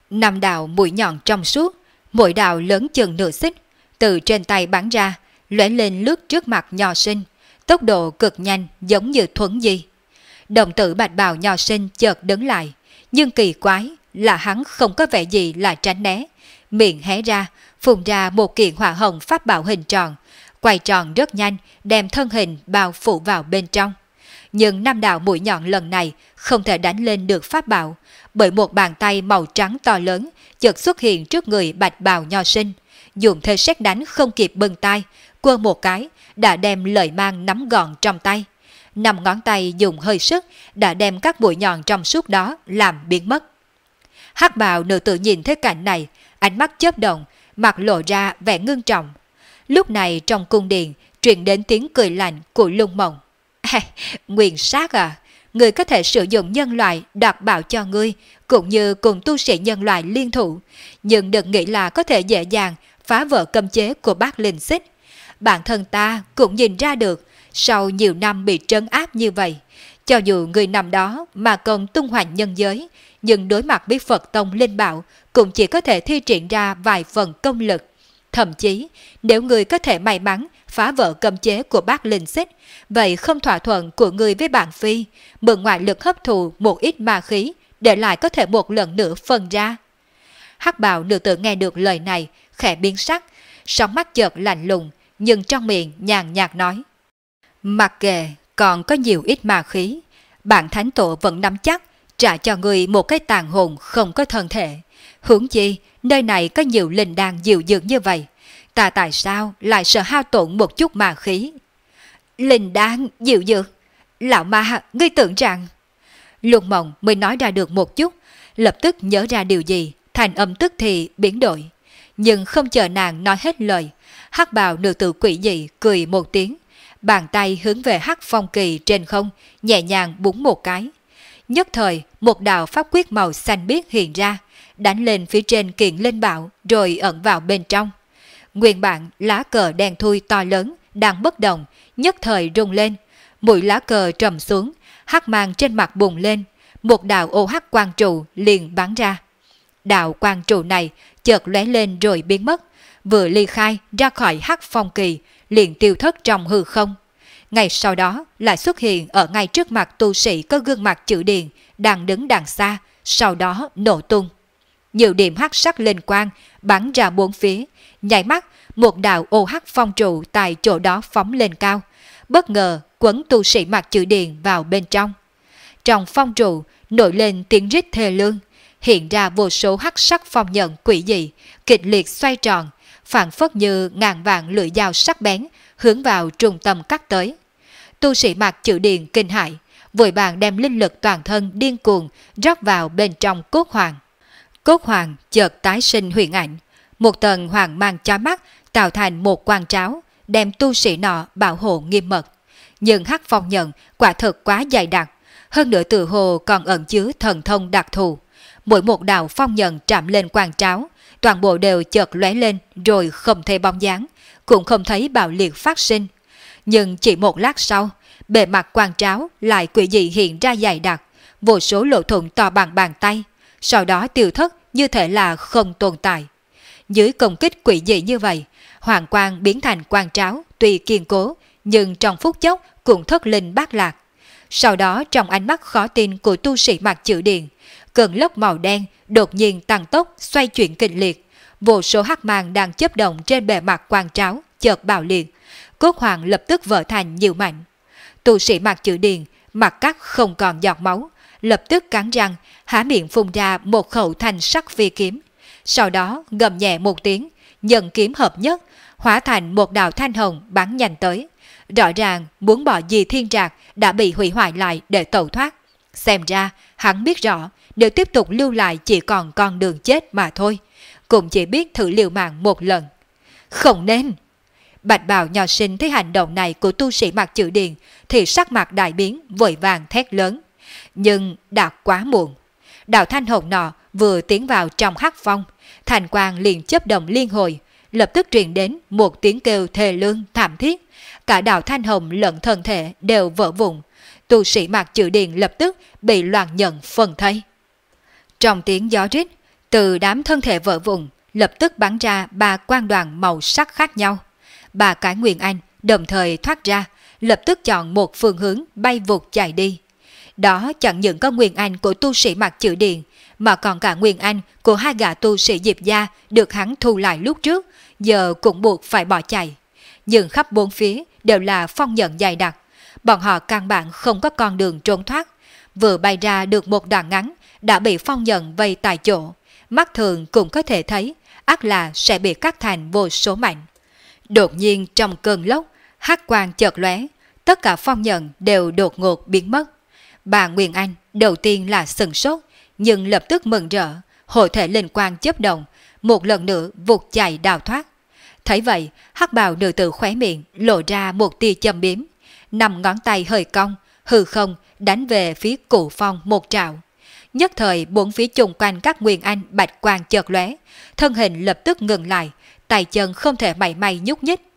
5 đạo mũi nhọn trong suốt, mỗi đạo lớn chừng nửa xích, từ trên tay bắn ra, lóe lên lướt trước mặt nho sinh, tốc độ cực nhanh giống như thuấn di. Đồng tử bạch bào nho sinh chợt đứng lại, nhưng kỳ quái là hắn không có vẻ gì là tránh né, miệng hé ra, phun ra một kiện hỏa hồng pháp bảo hình tròn, quay tròn rất nhanh, đem thân hình bao phủ vào bên trong. Nhưng 5 đạo mũi nhọn lần này không thể đánh lên được pháp bảo, bởi một bàn tay màu trắng to lớn chợt xuất hiện trước người bạch bào nho sinh, dùng thế sét đánh không kịp bưng tay, quơ một cái đã đem lợi mang nắm gọn trong tay. 5 ngón tay dùng hơi sức đã đem các mũi nhọn trong suốt đó làm biến mất. Hắc bào nữ tử nhìn thấy cảnh này, ánh mắt chớp động, mặt lộ ra vẻ ngưng trọng. Lúc này trong cung điện truyền đến tiếng cười lạnh của Lung Mộng. Nguyên sát à, người có thể sử dụng nhân loại đoạt bảo cho ngươi, cũng như cùng tu sĩ nhân loại liên thủ, nhưng đừng nghĩ là có thể dễ dàng phá vỡ cấm chế của bác linh xích. Bản thân ta cũng nhìn ra được, sau nhiều năm bị trấn áp như vậy, cho dù người nằm đó mà còn tung hoành nhân giới, nhưng đối mặt với Phật Tông Linh Bảo cũng chỉ có thể thi triển ra vài phần công lực. Thậm chí, nếu người có thể may mắn phá vỡ cấm chế của bác linh xích, vậy không thỏa thuận của người với bản phi, mượn ngoại lực hấp thụ một ít ma khí, để lại có thể một lần nữa phân ra. Hắc bào nữ tử nghe được lời này, khẽ biến sắc, sóng mắt chợt lạnh lùng, nhưng trong miệng nhàn nhạt nói. Mặc kệ còn có nhiều ít ma khí, bản thánh tổ vẫn nắm chắc trả cho người một cái tàn hồn không có thân thể. Huống chi, nơi này có nhiều linh đan dịu dàng như vậy, ta tại sao lại sợ hao tổn một chút ma khí? Linh đan dịu dàng? Lão ma, ngươi tưởng rằng... Lung Mộng mới nói ra được một chút, lập tức nhớ ra điều gì, thành âm tức thì biến đổi. Nhưng không chờ nàng nói hết lời, hắc bào nữ tử quỷ dị cười một tiếng, bàn tay hướng về hắc phong kỳ trên không, nhẹ nhàng búng một cái. Nhất thời, một đạo pháp quyết màu xanh biếc hiện ra, đánh lên phía trên kiện linh bảo rồi ẩn vào bên trong. Nguyên bản lá cờ đen thui to lớn đang bất động, nhất thời rung lên, mũi lá cờ trầm xuống, hắc mang trên mặt bùng lên, một đạo ô hắc quang trụ liền bắn ra. Đạo quang trụ này chợt lóe lên rồi biến mất, vừa ly khai ra khỏi hắc phong kỳ, liền tiêu thất trong hư không. Ngay sau đó lại xuất hiện ở ngay trước mặt tu sĩ có gương mặt chữ điền đang đứng đằng xa, sau đó nổ tung. Nhiều điểm hắc sắc lên quang bắn ra bốn phía, nháy mắt một đạo ô hắc phong trụ tại chỗ đó phóng lên cao, bất ngờ quấn tu sĩ mặt chữ điền vào bên trong. Trong phong trụ nổi lên tiếng rít thê lương, hiện ra vô số hắc sắc phong nhận quỷ dị, kịch liệt xoay tròn, phảng phất như ngàn vạn lưỡi dao sắc bén hướng vào trung tâm cắt tới. Tu sĩ mặt chữ điền kinh hãi, vội vàng đem linh lực toàn thân điên cuồng rót vào bên trong cốt hoàng. Cốt hoàng chợt tái sinh huyền ảnh, một tầng hoàng mang chói mắt tạo thành một quang tráo, đem tu sĩ nọ bảo hộ nghiêm mật. Nhưng hắc phong nhận quả thực quá dày đặc, hơn nữa tự hồ còn ẩn chứa thần thông đặc thù. Mỗi một đạo phong nhận chạm lên quang tráo, toàn bộ đều chợt lóe lên rồi không thấy bóng dáng, cũng không thấy bạo liệt phát sinh. Nhưng chỉ một lát sau, bề mặt quang tráo lại quỷ dị hiện ra dày đặc, vô số lỗ thủng to bằng bàn tay, sau đó tiêu thất như thể là không tồn tại. Dưới công kích quỷ dị như vậy, hoàng quang biến thành quang tráo tuy kiên cố, nhưng trong phút chốc cũng thất linh bát lạc. Sau đó trong ánh mắt khó tin của tu sĩ mặt chữ điền, cơn lốc màu đen đột nhiên tăng tốc xoay chuyển kịch liệt, vô số hắc mang đang chớp động trên bề mặt quang tráo chợt bạo liệt, cốt hoàng lập tức vỡ thành nhiều mảnh. Tu sĩ mặt chữ điền mặt cắt không còn giọt máu, lập tức cắn răng há miệng phun ra một khẩu thanh sắc phi kiếm, sau đó gầm nhẹ một tiếng, nhận kiếm hợp nhất hóa thành một đạo thanh hồng bắn nhanh tới, rõ ràng muốn bỏ gì thiên trạc đã bị hủy hoại lại để tẩu thoát. Xem ra, hắn biết rõ, nếu tiếp tục lưu lại chỉ còn con đường chết mà thôi. Cũng chỉ biết thử liều mạng một lần. Không nên! Bạch bào nho sinh thấy hành động này của tu sĩ Mặc Chữ Điền thì sắc mặt đại biến, vội vàng thét lớn. Nhưng đã quá muộn. Đạo thanh hồn nọ vừa tiến vào trong hắc phong, thành quang liền chớp động liên hồi, lập tức truyền đến một tiếng kêu thê lương thảm thiết. Cả đạo thanh hồng lẫn thân thể đều vỡ vụn. Tu sĩ Mặc Chữ Điền lập tức bị loạn nhận phần thây. Trong tiếng gió rít, từ đám thân thể vỡ vụn lập tức bắn ra 3 quang đoàn màu sắc khác nhau. 3 cái Nguyên Anh đồng thời thoát ra, lập tức chọn một phương hướng bay vụt chạy đi. Đó chẳng những có Nguyên Anh của tu sĩ Mặc Chữ Điền, mà còn cả Nguyên Anh của 2 gã tu sĩ Diệp gia được hắn thu lại lúc trước, giờ cũng buộc phải bỏ chạy. Nhưng khắp bốn phía đều là phong nhận dày đặc, bọn họ căn bản không có con đường trốn thoát. Vừa bay ra được một đoạn ngắn đã bị phong nhận vây tại chỗ, mắt thường cũng có thể thấy ắt là sẽ bị cắt thành vô số mảnh. Đột nhiên trong cơn lốc, hắc quang chợt lóe, tất cả phong nhận đều đột ngột biến mất. Bà Nguyên Anh đầu tiên là sừng sốt, nhưng lập tức mừng rỡ, hộ thể linh quang chớp động, một lần nữa vụt chạy đào thoát. Thấy vậy, hắc bào nữ tử khóe miệng lộ ra một tia châm biếm, 5 ngón tay hơi cong, hư không đánh về phía Cụ Phong một trảo. Nhất thời bốn phía chung quanh các Nguyên Anh bạch quang chợt lóe, thân hình lập tức ngừng lại, tay chân không thể mảy may nhúc nhích.